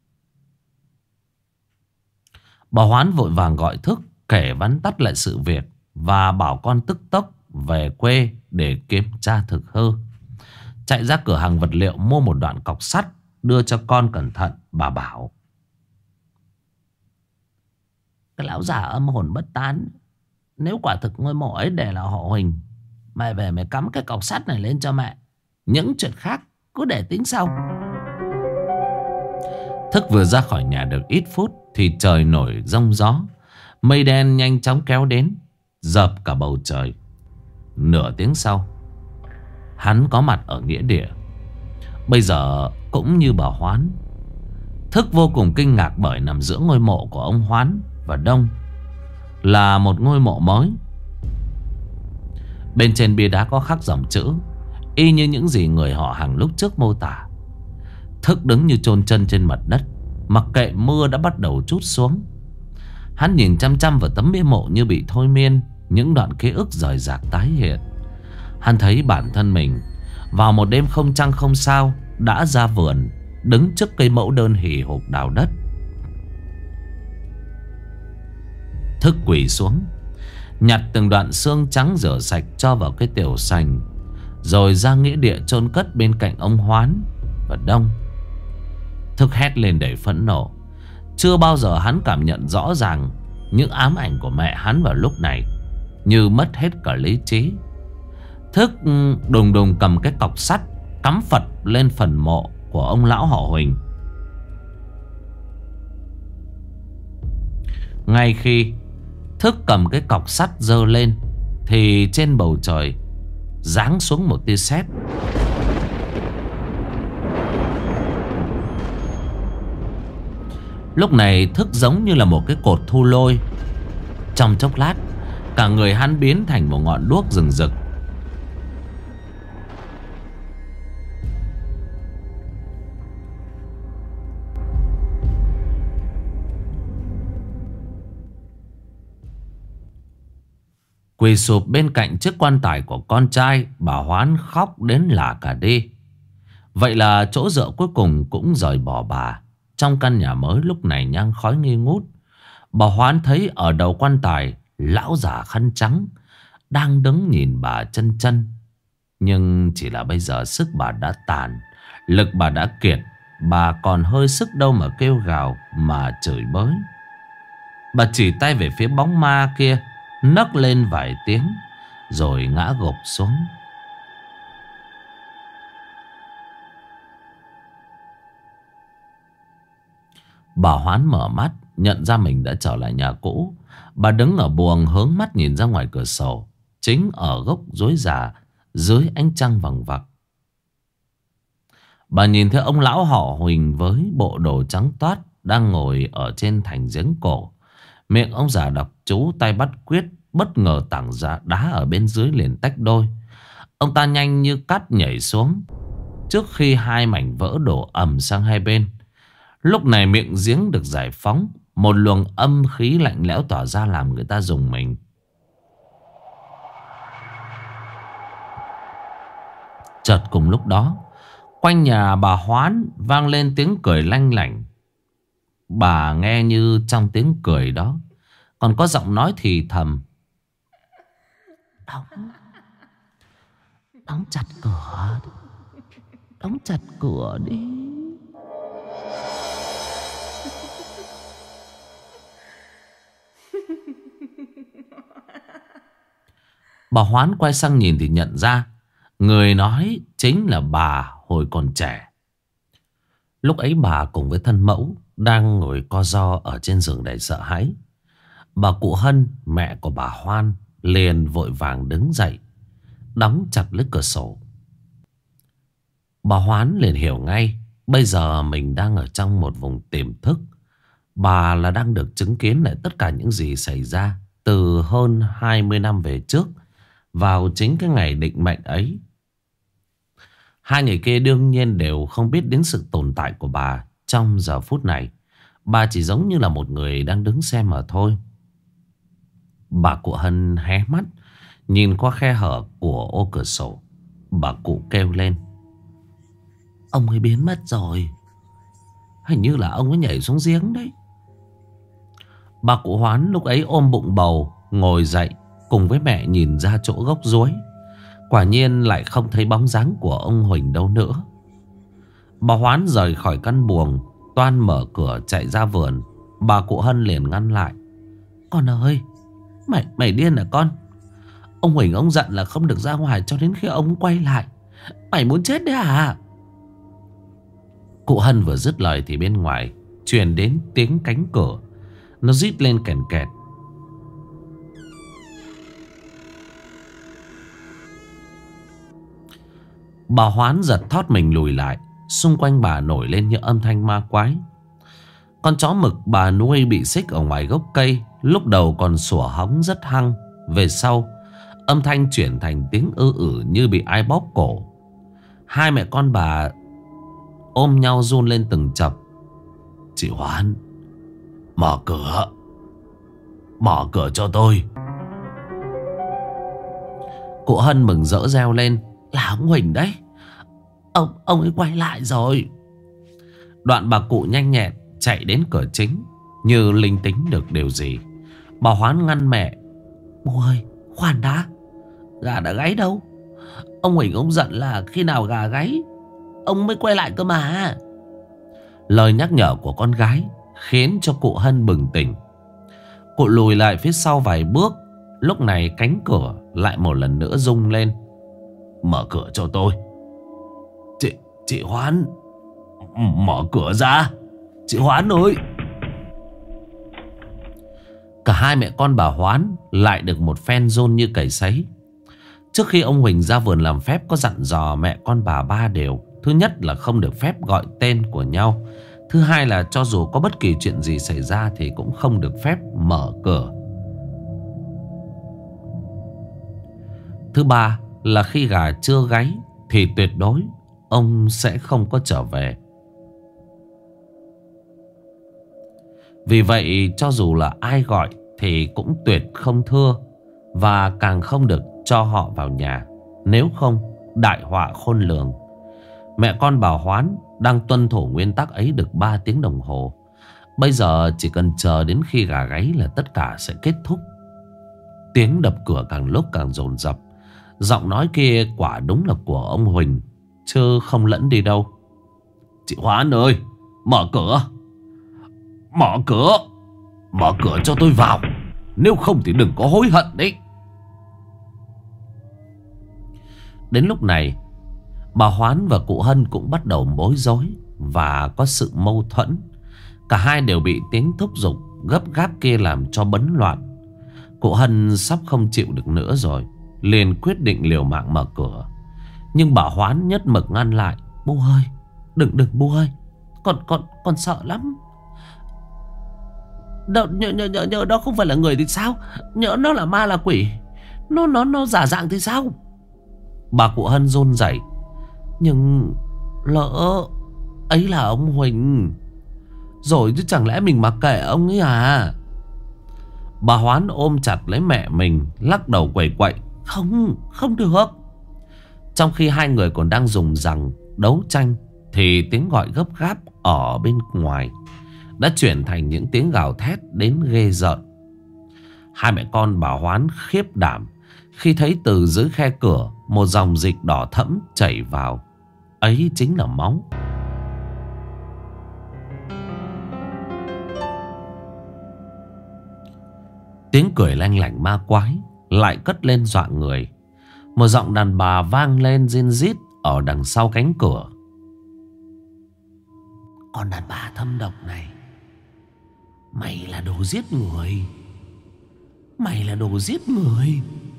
Bà Hoán vội vàng gọi Thức kể vắn tắt lại sự việc và bảo con tức tốc về quê để kiểm tra thực hư. Chạy ra cửa hàng vật liệu mua một đoạn cọc sắt đưa cho con cẩn thận. Bà bảo: "Cái lão già âm hồn bất tán, nếu quả thực ngôi mộ ấy để là họ Huỳnh, mày về mày cắm cái cọc sắt này lên cho mẹ. Những chuyện khác cứ để tính sau." Thức vừa ra khỏi nhà được ít phút thì trời nổi giông gió. Mây đen nhanh chóng kéo đến, dợp cả bầu trời. Nửa tiếng sau, hắn có mặt ở nghĩa địa. Bây giờ cũng như bà Hoán, Thức vô cùng kinh ngạc bởi nằm giữa ngôi mộ của ông Hoán và Đông là một ngôi mộ mới. Bên trên bia đá có khắc dòng chữ y như những gì người họ hàng lúc trước mô tả. Thức đứng như chôn chân trên mặt đất, mặc kệ mưa đã bắt đầu trút xuống. Hắn nhìn chăm chăm vào tấm bia mộ như bị thôi miên. Những đoạn ký ức rời rạc tái hiện. Hắn thấy bản thân mình vào một đêm không trăng không sao đã ra vườn, đứng trước cây mẫu đơn hì hục đào đất. Thức quỳ xuống, nhặt từng đoạn xương trắng rửa sạch cho vào cái tiểu sành, rồi ra nghĩa địa chôn cất bên cạnh ông Hoán và Đông. Thức hét lên đầy phẫn nộ. Chưa bao giờ hắn cảm nhận rõ ràng những ám ảnh của mẹ hắn vào lúc này, như mất hết cả lý trí. Thức đùng đùng cầm cái cọc sắt cắm phật lên phần mộ của ông lão họ Huỳnh. Ngay khi Thức cầm cái cọc sắt giơ lên thì trên bầu trời giáng xuống một tia sét. Lúc này Thức giống như là một cái cột thu lôi. Trong chốc lát, cả người hắn biến thành một ngọn đuốc rừng rực. Quỳ sụp bên cạnh chiếc quan tài của con trai. Bà Hoán khóc đến lả cả đi. Vậy là chỗ dựa cuối cùng cũng rời bỏ bà. Trong căn nhà mới lúc này nhang khói nghi ngút. Bà Hoán thấy ở đầu quan tài lão già khăn trắng đang đứng nhìn bà chân chân. Nhưng chỉ là bây giờ sức bà đã tàn, lực bà đã kiệt. Bà còn hơi sức đâu mà kêu gào, mà chửi bới. Bà chỉ tay về phía bóng ma kia, nấc lên vài tiếng rồi ngã gục xuống. Bà Hoán mở mắt, nhận ra mình đã trở lại nhà cũ. Bà đứng ở buồng hướng mắt nhìn ra ngoài cửa sổ. Chính ở gốc rối già dưới ánh trăng vằng vặc, bà nhìn thấy ông lão họ Huỳnh với bộ đồ trắng toát đang ngồi ở trên thành giếng cổ. Miệng ông già đọc chú, tay bắt quyết. Bất ngờ tảng đá ở bên dưới liền tách đôi. Ông ta nhanh như cát nhảy xuống, trước khi hai mảnh vỡ đổ ầm sang hai bên. Lúc này miệng giếng được giải phóng, một luồng âm khí lạnh lẽo tỏa ra làm người ta rùng mình. Chợt cùng lúc đó, quanh nhà bà Hoán vang lên tiếng cười lanh lảnh. Bà nghe như trong tiếng cười đó còn có giọng nói thì thầm: Đóng chặt cửa. Đóng chặt cửa đi. Bà Hoán quay sang nhìn thì nhận ra người nói chính là bà hồi còn trẻ. Lúc ấy bà cùng với thân mẫu đang ngồi co ro ở trên giường đầy sợ hãi. Bà cụ Hân, mẹ của bà Hoan, liền vội vàng đứng dậy, đóng chặt lưới cửa sổ. Bà Hoán liền hiểu ngay, bây giờ mình đang ở trong một vùng tiềm thức. Bà là đang được chứng kiến lại tất cả những gì xảy ra từ hơn 20 năm về trước, vào chính cái ngày định mệnh ấy. Hai người kia đương nhiên đều không biết đến sự tồn tại của bà trong giờ phút này. Bà chỉ giống như là một người đang đứng xem mà thôi. Bà cụ Hân hé mắt nhìn qua khe hở của ô cửa sổ. Bà cụ kêu lên: Ông ấy biến mất rồi. Hình như là ông ấy nhảy xuống giếng đấy. Bà cụ Hoán lúc ấy ôm bụng bầu ngồi dậy, cùng với mẹ nhìn ra chỗ gốc ruối. Quả nhiên lại không thấy bóng dáng của ông Huỳnh đâu nữa. Bà Hoán rời khỏi căn buồng, toan mở cửa chạy ra vườn. Bà cụ Hân liền ngăn lại: Con ơi, mày điên à con? Ông Huỳnh ông dặn là không được ra ngoài cho đến khi ông quay lại. Mày muốn chết đấy à? Cụ Hân vừa dứt lời thì bên ngoài truyền đến tiếng cánh cửa nó rít lên kèn kẹt. Bà Hoán giật thót mình lùi lại. Xung quanh bà nổi lên những âm thanh ma quái. Con chó mực bà nuôi bị xích ở ngoài gốc cây, lúc đầu còn sủa hóng rất hăng. Về sau âm thanh chuyển thành tiếng như bị ai bóp cổ. Hai mẹ con bà ôm nhau run lên từng chập. Chị Hoán, mở cửa. Mở cửa cho tôi. Cụ Hân mừng rỡ reo lên: Là ông Huỳnh đấy. Ông ấy quay lại rồi. Đoạn bà cụ nhanh nhẹn chạy đến cửa chính, như linh tính được điều gì. Bà Hoán ngăn mẹ: Bố ơi, khoan đã. Gà đã gáy đâu. Ông Huỳnh ông giận là khi nào gà gáy ông mới quay lại cơ mà. Lời nhắc nhở của con gái khiến cho cụ Hân bừng tỉnh. Cụ lùi lại phía sau vài bước. Lúc này cánh cửa lại một lần nữa rung lên. Mở cửa cho tôi. Chị Hoán, mở cửa ra. Chị Hoán ơi. Cả hai mẹ con bà Hoán lại được một phen rôn như cầy sấy. Trước khi ông Huỳnh ra vườn làm phép có dặn dò mẹ con bà ba đều. Thứ nhất là không được phép gọi tên của nhau. Thứ hai là cho dù có bất kỳ chuyện gì xảy ra thì cũng không được phép mở cửa. Thứ ba là khi gà chưa gáy thì tuyệt đối ông sẽ không có trở về. Vì vậy cho dù là ai gọi thì cũng tuyệt không thưa. và càng không được cho họ vào nhà. Nếu không, đại họa khôn lường. Mẹ con bà Hoán đang tuân thủ nguyên tắc ấy được 3 tiếng đồng hồ. Bây giờ chỉ cần chờ đến khi gà gáy là tất cả sẽ kết thúc. Tiếng đập cửa càng lúc càng dồn dập. Giọng nói kia quả đúng là của ông Huỳnh, chứ không lẫn đi đâu. Chị Hoán ơi, mở cửa. Mở cửa. Mở cửa cho tôi vào. Nếu không thì đừng có hối hận đấy. Đến lúc này, bà Hoán và cụ Hân cũng bắt đầu bối rối và có sự mâu thuẫn. Cả hai đều bị tiếng thúc giục gấp gáp kia làm cho bấn loạn. Cụ Hân sắp không chịu được nữa rồi, liền quyết định liều mạng mở cửa. Nhưng bà Hoán nhất mực ngăn lại. Bu ơi, đừng bu ơi, con sợ lắm. Nhỡ đó không phải là người thì sao? Nhỡ nó là ma là quỷ, nó giả dạng thì sao? Bà cụ Hân run rẩy. Nhưng lỡ ấy là ông Huỳnh rồi chứ, chẳng lẽ mình mặc kệ ông ấy à? Bà Hoán ôm chặt lấy mẹ mình, lắc đầu quẩy quậy. Không được. Trong khi hai người còn đang dùng rằng đấu tranh, thì tiếng gọi gấp gáp ở bên ngoài đã chuyển thành những tiếng gào thét đến ghê rợn. Hai mẹ con bà Hoán khiếp đảm khi thấy từ dưới khe cửa một dòng dịch đỏ thẫm chảy vào. Ấy chính là máu. Tiếng cười lanh lảnh ma quái lại cất lên dọa người. Một giọng đàn bà vang lên rin rít ở đằng sau cánh cửa. Con đàn bà thâm độc này, mày là đồ giết người. Mày là đồ giết người.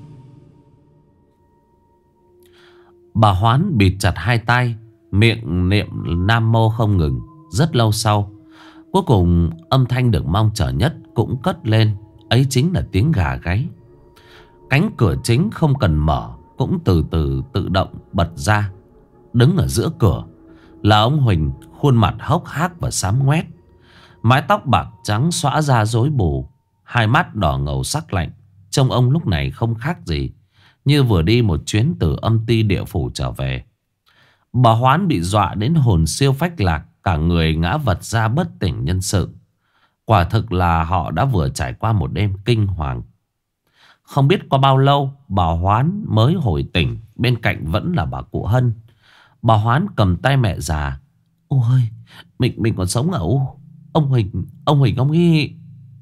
Bà Hoán bịt chặt hai tay, miệng niệm Nam Mô không ngừng. Rất lâu sau, cuối cùng âm thanh được mong chờ nhất cũng cất lên. Ấy chính là tiếng gà gáy. Cánh cửa chính không cần mở cũng từ từ tự động bật ra. Đứng ở giữa cửa là ông Huỳnh, khuôn mặt hốc hác và xám ngoét. Mái tóc bạc trắng xõa ra rối bù, hai mắt đỏ ngầu sắc lạnh. Trông ông lúc này không khác gì như vừa đi một chuyến từ âm ti địa phủ trở về. Bà Hoán bị dọa đến hồn siêu phách lạc, cả người ngã vật ra bất tỉnh nhân sự. Quả thực là họ đã vừa trải qua một đêm kinh hoàng. Không biết qua bao lâu bà Hoán mới hồi tỉnh. Bên cạnh vẫn là bà cụ Hân. Bà Hoán cầm tay mẹ già. Ôi, mình còn sống à U? Ông Huỳnh ông ấy.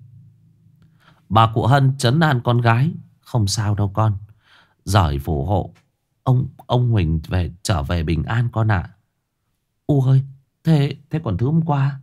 Bà cụ Hân trấn an con gái. Không sao đâu con, giỏi phù hộ. Ông Huỳnh trở về bình an con ạ. U ơi, thế còn thứ hôm qua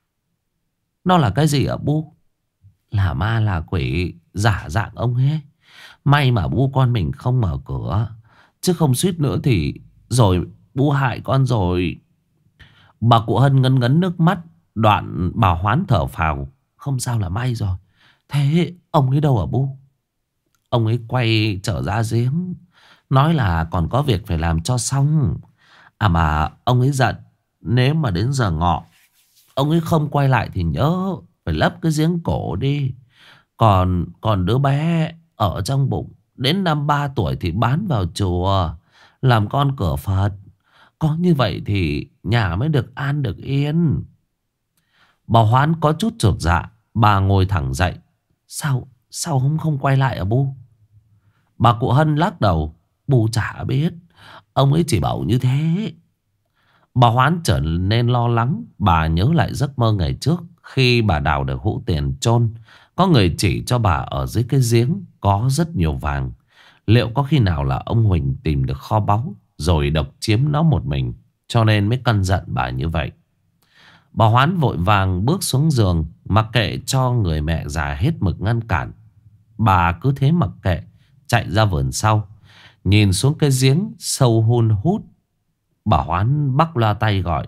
nó là cái gì ạ Bu? Là ma là quỷ, giả dạng ông ấy. May mà Bu con mình không mở cửa, chứ không suýt nữa thì rồi Bu hại con rồi. Bà cụ Hân ngấn ngấn nước mắt. Đoạn bà Hoán thở phào. Không sao là may rồi. Thế ông ấy đâu hả Bu? Ông ấy quay trở ra giếng, nói là còn có việc phải làm cho xong. À mà ông ấy giận, nếu mà đến giờ ngọ ông ấy không quay lại thì nhớ phải lấp cái giếng cổ đi. Còn đứa bé ở trong bụng đến năm 3 tuổi thì bán vào chùa làm con cửa Phật. Có như vậy thì nhà mới được an được yên. Bà Hoán có chút chột dạ. Bà ngồi thẳng dậy. Sao ông không quay lại à Bu? Bà cụ Hân lắc đầu. Bu chả biết, ông ấy chỉ bảo như thế. Bà Hoán trở nên lo lắng. Bà nhớ lại giấc mơ ngày trước, khi bà đào được hũ tiền chôn, có người chỉ cho bà ở dưới cái giếng có rất nhiều vàng. Liệu có khi nào là ông Huỳnh tìm được kho báu rồi độc chiếm nó một mình, cho nên mới căm giận bà như vậy? Bà Hoán vội vàng bước xuống giường, mặc kệ cho người mẹ già hết mực ngăn cản. Bà cứ thế mặc kệ, chạy ra vườn sau, nhìn xuống cái giếng sâu hun hút. Bà Hoán bắc loa tay gọi.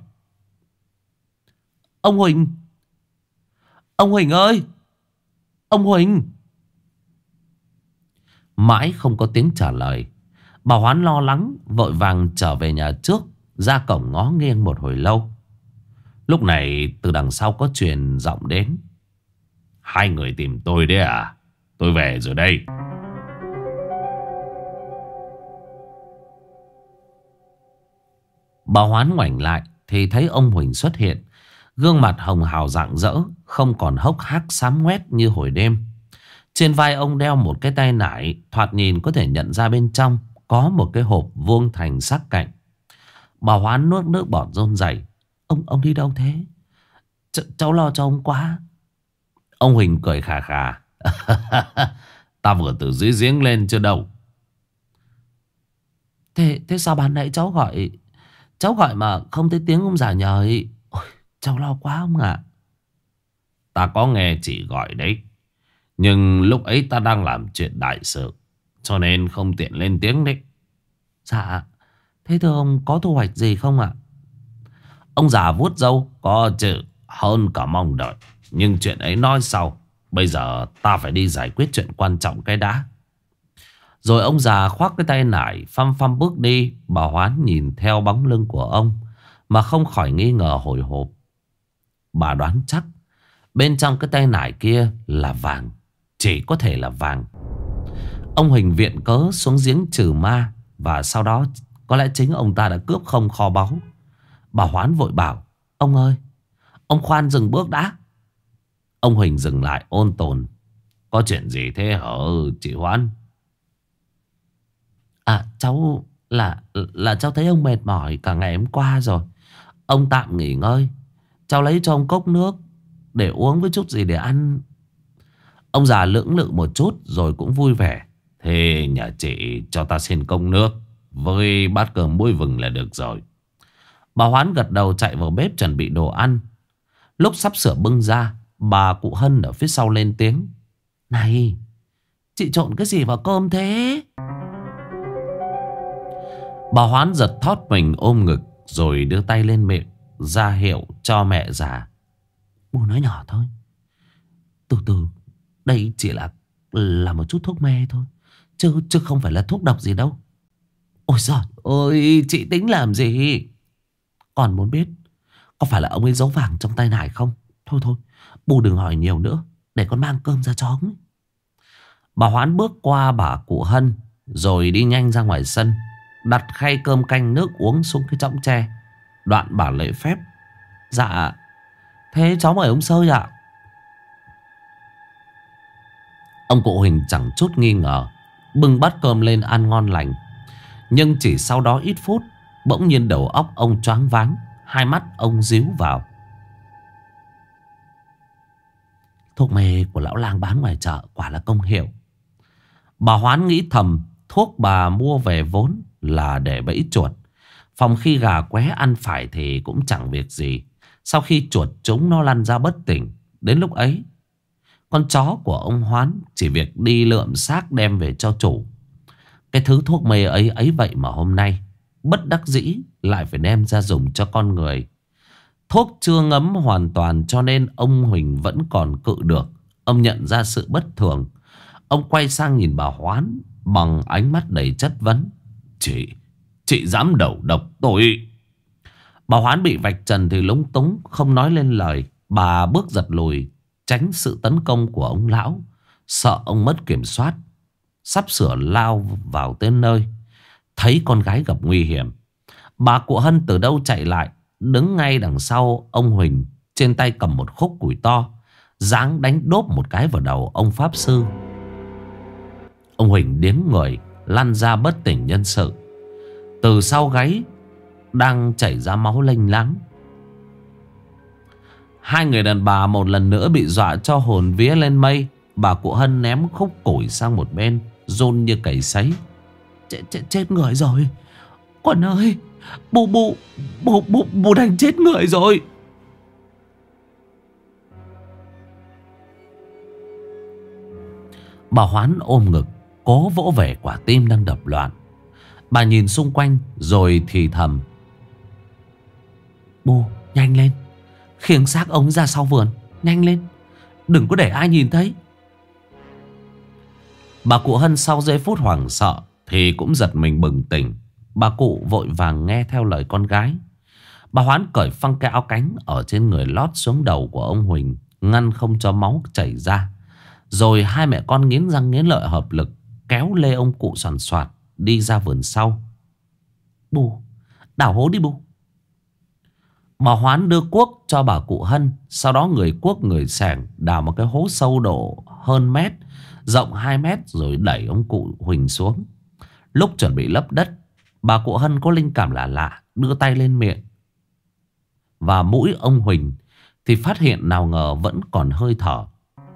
Ông Huỳnh! Ông Huỳnh ơi! Ông Huỳnh! Mãi không có tiếng trả lời. Bà Hoán lo lắng, vội vàng trở về nhà trước, ra cổng ngó nghiêng một hồi lâu. Lúc này từ đằng sau có truyền giọng đến. Hai người tìm tôi đấy à? Tôi về rồi đây. Bà Hoán ngoảnh lại thì thấy ông Huỳnh xuất hiện. Gương mặt hồng hào rạng rỡ, không còn hốc hác xám ngoét như hồi đêm. Trên vai ông đeo một cái tay nải, thoạt nhìn có thể nhận ra bên trong có một cái hộp vuông thành sắc cạnh. Bà Hoán nuốt nước bọt run rẩy. Ông đi đâu thế? Cháu lo cho ông quá. Ông Huỳnh cười khà khà. Ta vừa từ dưới giếng lên chưa đâu. Thế sao ban nãy cháu gọi mà không thấy tiếng ông già nhời? Ôi, cháu lo quá ông ạ. Ta có nghe chị gọi đấy, nhưng lúc ấy ta đang làm chuyện đại sự, cho nên không tiện lên tiếng đấy. Dạ. Thế thưa ông có thu hoạch gì không ạ? Ông già vuốt râu. Có chứ, hơn cả mong đợi. Nhưng chuyện ấy nói sau. Bây giờ ta phải đi giải quyết chuyện quan trọng cái đã. Rồi ông già khoác cái tay nải, phăm phăm bước đi. Bà Hoán nhìn theo bóng lưng của ông mà không khỏi nghi ngờ hồi hộp. Bà đoán chắc bên trong cái tay nải kia là vàng. Chỉ có thể là vàng. Ông Huỳnh viện cớ xuống giếng trừ ma, và sau đó có lẽ chính ông ta đã cướp không kho báu. Bà Hoán vội bảo: Ông ơi, ông khoan dừng bước đã. Ông Huỳnh dừng lại ôn tồn. Có chuyện gì thế hả chị Hoán? À, cháu là cháu thấy ông mệt mỏi cả ngày hôm qua rồi. Ông tạm nghỉ ngơi. Cháu lấy cho ông cốc nước để uống với chút gì để ăn. Ông già lưỡng lự một chút rồi cũng vui vẻ. Thế nhà chị cho ta xin cốc nước với bát cơm muối vừng là được rồi. Bà Hoán gật đầu chạy vào bếp chuẩn bị đồ ăn. Lúc sắp sửa bưng ra, bà cụ Hân ở phía sau lên tiếng: Này, chị trộn cái gì vào cơm thế? Bà Hoán giật thót mình ôm ngực rồi đưa tay lên miệng ra hiệu cho mẹ già. Bố nói nhỏ thôi, từ từ. Đây chỉ là một chút thuốc mê thôi, chứ không phải là thuốc độc gì đâu. Ôi giời ơi, chị tính làm gì? Còn muốn biết có phải là ông ấy giấu vàng trong tay nải không? Thôi thôi, bố đừng hỏi nhiều nữa, để con mang cơm ra cho ông ấy. Bà Hoán bước qua bà cụ Hân rồi đi nhanh ra ngoài sân, đặt khay cơm canh nước uống xuống cái chõng tre. Đoạn bà lễ phép: Dạ, thế cháu mời ông Sơi ạ. Ông cụ Huỳnh chẳng chút nghi ngờ, bưng bát cơm lên ăn ngon lành. Nhưng chỉ sau đó ít phút, bỗng nhiên đầu óc ông choáng váng, hai mắt ông díu vào. Thuốc mê của lão lang bán ngoài chợ quả là công hiệu. Bà Hoán nghĩ thầm, thuốc bà mua về vốn là để bẫy chuột. Phòng khi gà qué ăn phải thì cũng chẳng việc gì. Sau khi chuột chúng nó lăn ra bất tỉnh, đến lúc ấy con chó của ông Hoán chỉ việc đi lượm xác đem về cho chủ. Cái thứ thuốc mê ấy vậy mà hôm nay bất đắc dĩ lại phải đem ra dùng cho con người. Thuốc chưa ngấm hoàn toàn cho nên ông Huỳnh vẫn còn cự được. Ông nhận ra sự bất thường. Ông quay sang nhìn bà Hoán bằng ánh mắt đầy chất vấn. Chị dám đầu độc tôi? Bà Hoán bị vạch trần thì lúng túng, không nói lên lời. Bà bước giật lùi, tránh sự tấn công của ông lão, sợ ông mất kiểm soát, sắp sửa lao vào tới nơi. Thấy con gái gặp nguy hiểm, bà cụ Hân từ đâu chạy lại, đứng ngay đằng sau ông Huỳnh, trên tay cầm một khúc củi to, giáng đánh đốp một cái vào đầu ông pháp sư. Ông Huỳnh điếng người lăn ra bất tỉnh nhân sự. Từ sau gáy đang chảy ra máu lênh láng. Hai người đàn bà một lần nữa bị dọa cho hồn vía lên mây. Bà cụ Hân ném khúc củi sang một bên, run như cầy sấy. Chết người rồi. Con ơi, bố đánh chết người rồi. Bà Hoán ôm ngực, cố vỗ về quả tim đang đập loạn. Bà nhìn xung quanh rồi thì thầm: Bố, nhanh lên, khiêng xác ông ra sau vườn, nhanh lên, đừng có để ai nhìn thấy. Bà cụ Hân sau giây phút hoảng sợ thì cũng giật mình bừng tỉnh. Bà cụ vội vàng nghe theo lời con gái. Bà Hoán cởi phăng cái áo cánh ở trên người lót xuống đầu của ông Huỳnh, ngăn không cho máu chảy ra. Rồi hai mẹ con nghiến răng nghiến lợi hợp lực kéo lê ông cụ soàn soạt đi ra vườn sau. Bố, đào hố đi bố, Bà Hoán đưa cuốc cho bà cụ Hân. Sau đó người cuốc người xẻng đào một cái hố sâu độ hơn mét, rộng 2 mét, rồi đẩy ông cụ Huỳnh xuống. Lúc chuẩn bị lấp đất, bà cụ Hân có linh cảm lạ lạ, đưa tay lên miệng và mũi ông Huỳnh, thì phát hiện nào ngờ vẫn còn hơi thở.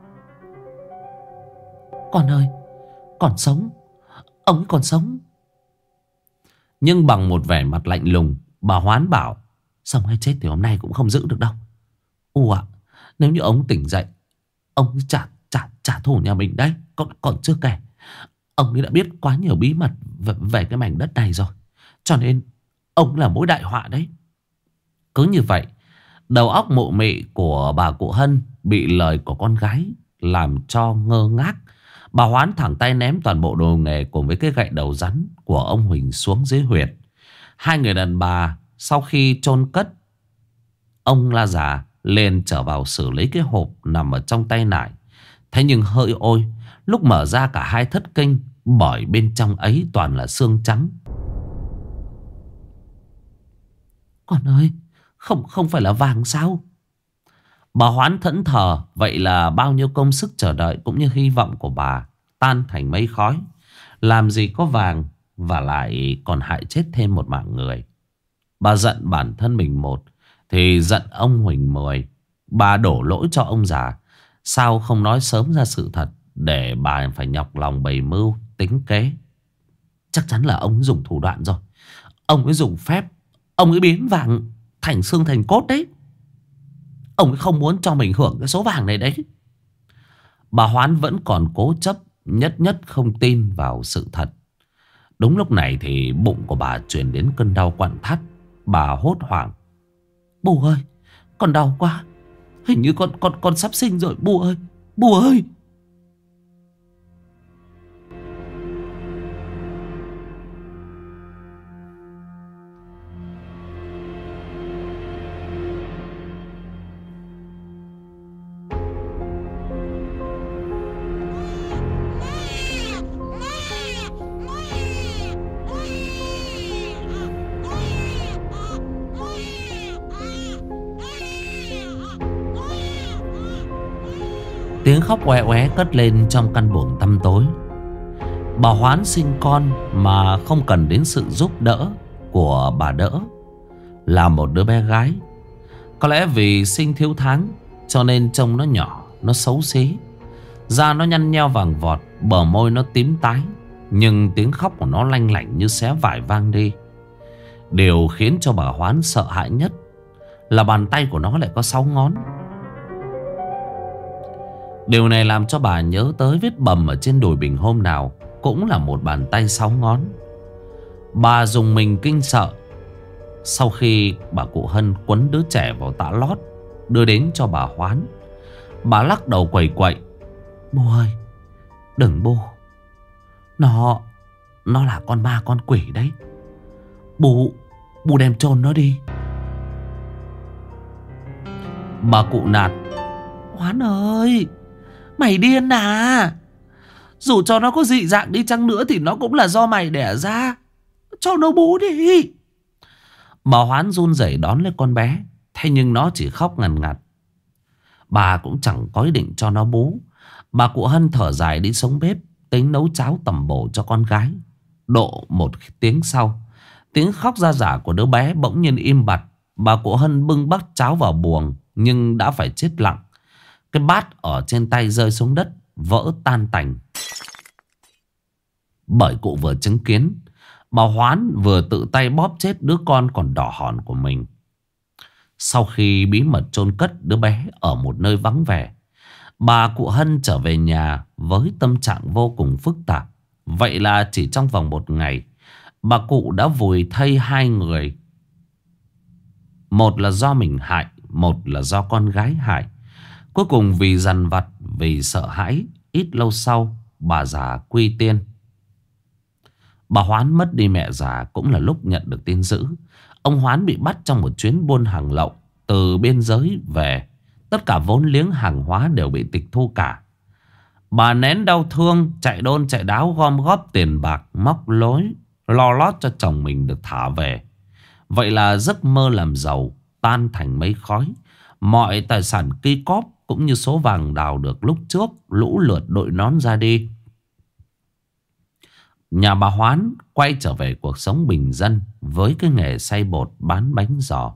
Con ơi, còn sống, ông còn sống. Nhưng bằng một vẻ mặt lạnh lùng, bà Hoán bảo: sống hay chết thì hôm nay cũng không giữ được đâu. U ạ, nếu như ông tỉnh dậy, ông trả thù nhà mình đấy. Còn chưa kể, ông ấy đã biết quá nhiều bí mật về cái mảnh đất này rồi, cho nên ông là mối đại họa đấy. Cứ như vậy, đầu óc mụ mị của bà cụ Hân bị lời của con gái làm cho ngơ ngác. Bà Hoán thẳng tay ném toàn bộ đồ nghề cùng với cái gậy đầu rắn của ông Huỳnh xuống dưới huyệt. Hai người đàn bà sau khi chôn cất ông La Già lên trở vào xử lý cái hộp nằm ở trong tay nải. Thế nhưng hỡi ôi, lúc mở ra cả hai thất kinh, bởi bên trong ấy toàn là xương trắng. Con ơi, không phải là vàng sao? Bà Hoán thẫn thờ. Vậy là bao nhiêu công sức chờ đợi cũng như hy vọng của bà tan thành mây khói. Làm gì có vàng, và lại còn hại chết thêm một mạng người. Bà giận bản thân mình một, thì giận ông Huỳnh 10. Bà đổ lỗi cho ông già. Sao không nói sớm ra sự thật, để bà phải nhọc lòng bày mưu tính kế. Chắc chắn là ông dùng thủ đoạn rồi. Ông ấy dùng phép, ông ấy biến vàng thành xương thành cốt đấy. Ông ấy không muốn cho mình hưởng cái số vàng này đấy. Bà Hoán vẫn còn cố chấp, nhất không tin vào sự thật. Đúng lúc này thì bụng của bà truyền đến cơn đau quặn thắt. Bà hốt hoảng: Bù ơi, con đau quá. Hình như con sắp sinh rồi. Bù ơi, bù ơi. Tiếng khóc oe oé cất lên trong căn buồng tăm tối. Bà Hoán sinh con mà không cần đến sự giúp đỡ của bà đỡ, là một đứa bé gái. Có lẽ vì sinh thiếu tháng cho nên trông nó nhỏ, nó xấu xí. Da nó nhăn nheo vàng vọt, bờ môi nó tím tái. Nhưng tiếng khóc của nó lanh lảnh như xé vải vang đi. Điều khiến cho bà Hoán sợ hãi nhất là bàn tay của nó lại có 6 ngón. Điều này làm cho bà nhớ tới vết bầm ở trên đùi Bình hôm nào cũng là một bàn tay 6 ngón. Bà dùng mình kinh sợ. Sau khi bà cụ Hân quấn đứa trẻ vào tã lót đưa đến cho bà Hoán, bà lắc đầu quẩy quậy: Bố ơi, đừng bố. Nó là con ma con quỷ đấy. Bố đem chôn nó đi. Bà cụ nạt: Hoán ơi, mày điên à? Dù cho nó có dị dạng đi chăng nữa thì nó cũng là do mày đẻ ra. Cho nó bú đi. Bà Hoán run rẩy đón lấy con bé. Thế nhưng nó chỉ khóc ngằn ngặt. Bà cũng chẳng có ý định cho nó bú. Bà cụ Hân thở dài đi sống bếp, tính nấu cháo tẩm bổ cho con gái. Độ 1 tiếng sau, tiếng khóc ra rả của đứa bé bỗng nhiên im bặt. Bà cụ Hân bưng bát cháo vào buồng, nhưng đã phải chết lặng. Cái bát ở trên tay rơi xuống đất, vỡ tan tành. Bởi cụ vừa chứng kiến bà Hoán vừa tự tay bóp chết đứa con còn đỏ hòn của mình. Sau khi bí mật chôn cất đứa bé ở một nơi vắng vẻ, bà cụ Hân trở về nhà với tâm trạng vô cùng phức tạp. Vậy là chỉ trong vòng 1 ngày, bà cụ đã vùi thây 2 người. Một là do mình hại, một là do con gái hại. Cuối cùng vì dằn vặt, vì sợ hãi, ít lâu sau bà già quy tiên. Bà Hoán mất đi mẹ già cũng là lúc nhận được tin dữ. Ông Hoán bị bắt trong một chuyến buôn hàng lậu từ biên giới về. Tất cả vốn liếng hàng hóa đều bị tịch thu cả. Bà nén đau thương, chạy đôn chạy đáo gom góp tiền bạc, móc lối, lo lót cho chồng mình được thả về. Vậy là giấc mơ làm giàu tan thành mây khói. Mọi tài sản ki cóp cũng như số vàng đào được lúc trước lũ lượt đội nón ra đi. Nhà bà Hoán quay trở về cuộc sống bình dân với cái nghề xay bột bán bánh giò.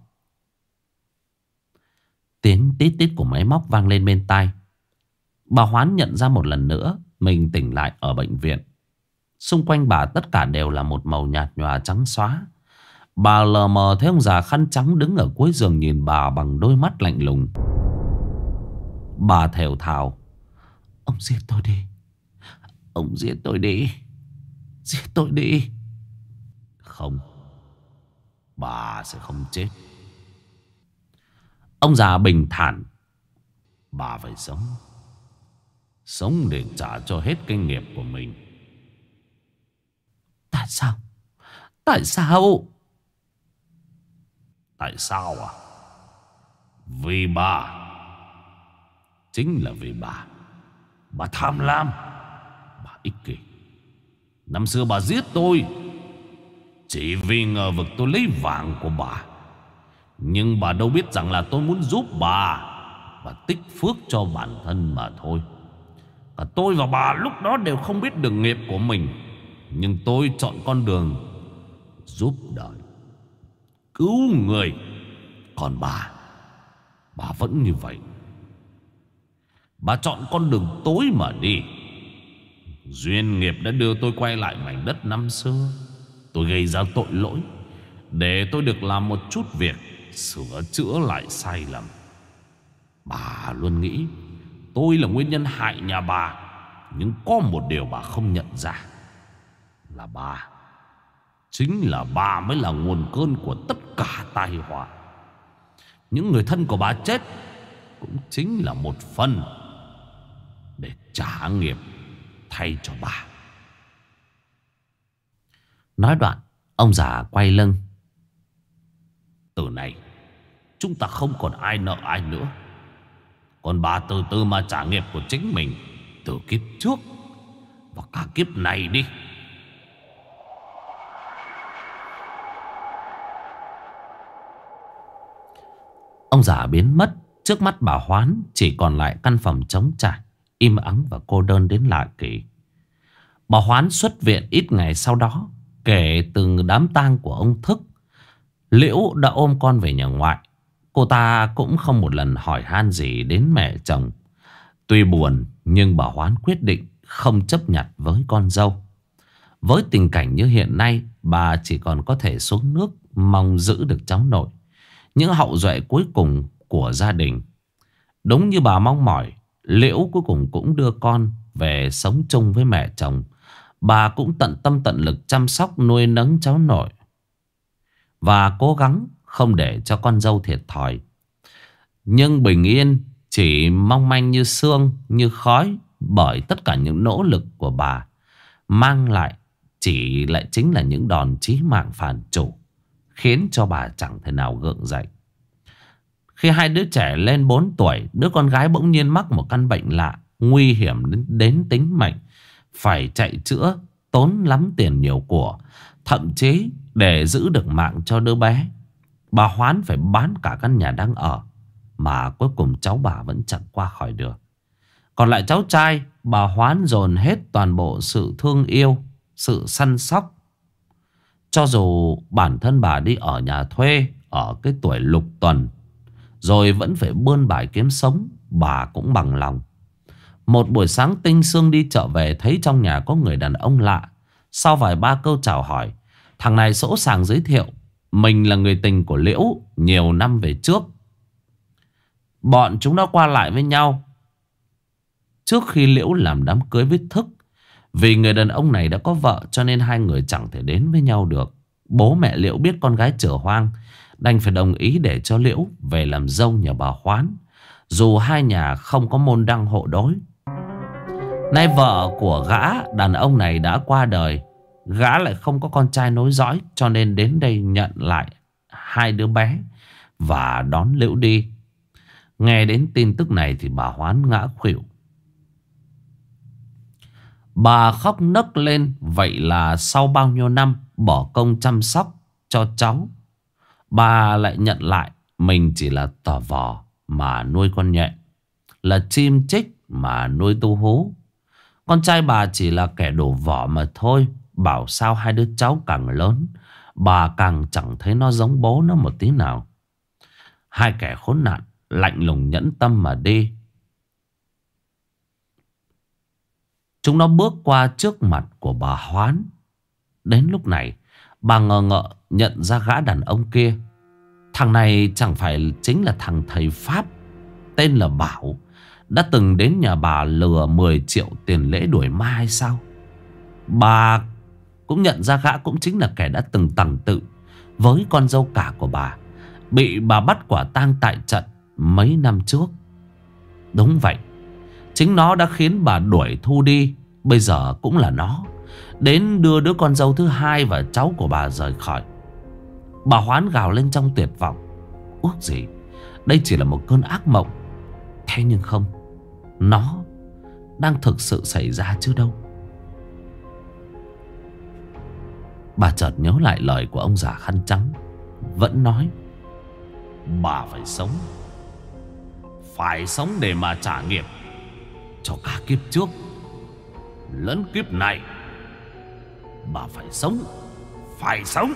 Tiếng tít tít của máy móc vang lên bên tai. Bà Hoán nhận ra một lần nữa mình tỉnh lại ở bệnh viện. Xung quanh bà tất cả đều là một màu nhạt nhòa trắng xóa. Bà lờ mờ thấy ông già khăn trắng đứng ở cuối giường nhìn bà bằng đôi mắt lạnh lùng. Bà thều thào: "Ông giết tôi đi. Ông giết tôi đi. Giết tôi đi." "Không, bà sẽ không chết." Ông già bình thản: "Bà phải sống. Sống để trả cho hết cái nghiệp của mình." Tại sao? Tại sao? Tại sao à? Vì bà. Chính là vì bà. Bà tham lam. Bà ích kỷ. Năm xưa bà giết tôi chỉ vì ngờ vực tôi lấy vàng của bà. Nhưng bà đâu biết rằng là tôi muốn giúp bà và tích phước cho bản thân mà thôi. Cả tôi và bà lúc đó đều không biết được nghiệp của mình. Nhưng tôi chọn con đường giúp đời, cứu người. Còn bà vẫn như vậy. Bà chọn con đường tối mà đi. Duyên nghiệp đã đưa tôi quay lại mảnh đất năm xưa. Tôi gây ra tội lỗi để tôi được làm một chút việc sửa chữa lại sai lầm. Bà luôn nghĩ tôi là nguyên nhân hại nhà bà. Nhưng có một điều bà không nhận ra là chính là bà mới là nguồn cơn của tất cả tai họa. Những người thân của bà chết cũng chính là một phần để trả nghiệp thay cho bà. Nói đoạn, ông già quay lưng. Từ nay chúng ta không còn ai nợ ai nữa. Còn bà từ từ mà trả nghiệp của chính mình, từ kiếp trước và cả kiếp này đi. Ông già biến mất. Trước mắt bà Hoán chỉ còn lại căn phòng trống trải, im ắng và cô đơn đến lạ kỳ. Bà Hoán xuất viện ít ngày sau đó. Kể từ đám tang của ông Thức, Liễu đã ôm con về nhà ngoại. Cô ta cũng không một lần hỏi han gì đến mẹ chồng. Tuy buồn nhưng bà Hoán quyết định không chấp nhặt với con dâu. Với tình cảnh như hiện nay, bà chỉ còn có thể xuống nước mong giữ được cháu nội, những hậu duệ cuối cùng của gia đình. Đúng như bà mong mỏi, Liễu cuối cùng cũng đưa con về sống chung với mẹ chồng. Bà cũng tận tâm tận lực chăm sóc nuôi nấng cháu nội và cố gắng không để cho con dâu thiệt thòi. Nhưng bình yên chỉ mong manh như sương, như khói, bởi tất cả những nỗ lực của bà mang lại lại chính là những đòn chí mạng phản chủ, khiến cho bà chẳng thể nào gượng dậy. Khi hai đứa trẻ lên 4 tuổi, đứa con gái bỗng nhiên mắc một căn bệnh lạ, nguy hiểm đến tính mệnh. Phải chạy chữa, tốn lắm tiền nhiều của. Thậm chí để giữ được mạng cho đứa bé, bà Hoán phải bán cả căn nhà đang ở. Mà cuối cùng cháu bà vẫn chẳng qua khỏi được. Còn lại cháu trai, bà Hoán dồn hết toàn bộ sự thương yêu, sự săn sóc. Cho dù bản thân bà đi ở nhà thuê ở cái tuổi lục tuần, rồi vẫn phải bươn bải kiếm sống, bà cũng bằng lòng. Một buổi sáng tinh sương đi chợ về, thấy trong nhà có người đàn ông lạ. Sau vài ba câu chào hỏi, thằng này sỗ sàng giới thiệu mình là người tình của Liễu nhiều năm về trước. Bọn chúng đã qua lại với nhau trước khi Liễu làm đám cưới với Thức. Vì người đàn ông này đã có vợ cho nên hai người chẳng thể đến với nhau được. Bố mẹ Liễu biết con gái chửa hoang, đành phải đồng ý để cho Liễu về làm dâu nhà bà Hoán, dù hai nhà không có môn đăng hộ đối. Nay vợ của gã đàn ông này đã qua đời, gã lại không có con trai nối dõi, cho nên đến đây nhận lại hai đứa bé và đón Liễu đi. Nghe đến tin tức này thì bà Hoán ngã khuỵu. Bà khóc nấc lên. Vậy là sau bao nhiêu năm bỏ công chăm sóc cho cháu, bà lại nhận lại mình chỉ là tò vò mà nuôi con nhện, là chim chích mà nuôi tu hú. Con trai bà chỉ là kẻ đổ vỏ mà thôi. Bảo sao hai đứa cháu càng lớn, bà càng chẳng thấy nó giống bố nó một tí nào. Hai kẻ khốn nạn lạnh lùng nhẫn tâm mà đi. Chúng nó bước qua trước mặt của bà Hoán. Đến lúc này bà ngờ ngợ nhận ra gã đàn ông kia. Thằng này chẳng phải chính là thằng thầy Pháp tên là Bảo, đã từng đến nhà bà lừa 10 triệu tiền lễ đuổi ma hay sao? Bà cũng nhận ra gã cũng chính là kẻ đã từng tằng tự với con dâu cả của bà, bị bà bắt quả tang tại trận mấy năm trước. Đúng vậy, chính nó đã khiến bà đuổi Thu đi. Bây giờ cũng là nó đến đưa đứa con dâu thứ hai và cháu của bà rời khỏi. Bà Hoán gào lên trong tuyệt vọng. Ước gì đây chỉ là một cơn ác mộng. Thế nhưng không, nó đang thực sự xảy ra chứ đâu. Bà chợt nhớ lại lời của ông già khăn trắng, vẫn nói: bà phải sống. Phải sống để mà trả nghiệp cho cả kiếp trước lẫn kiếp này. Bà phải sống. Phải sống.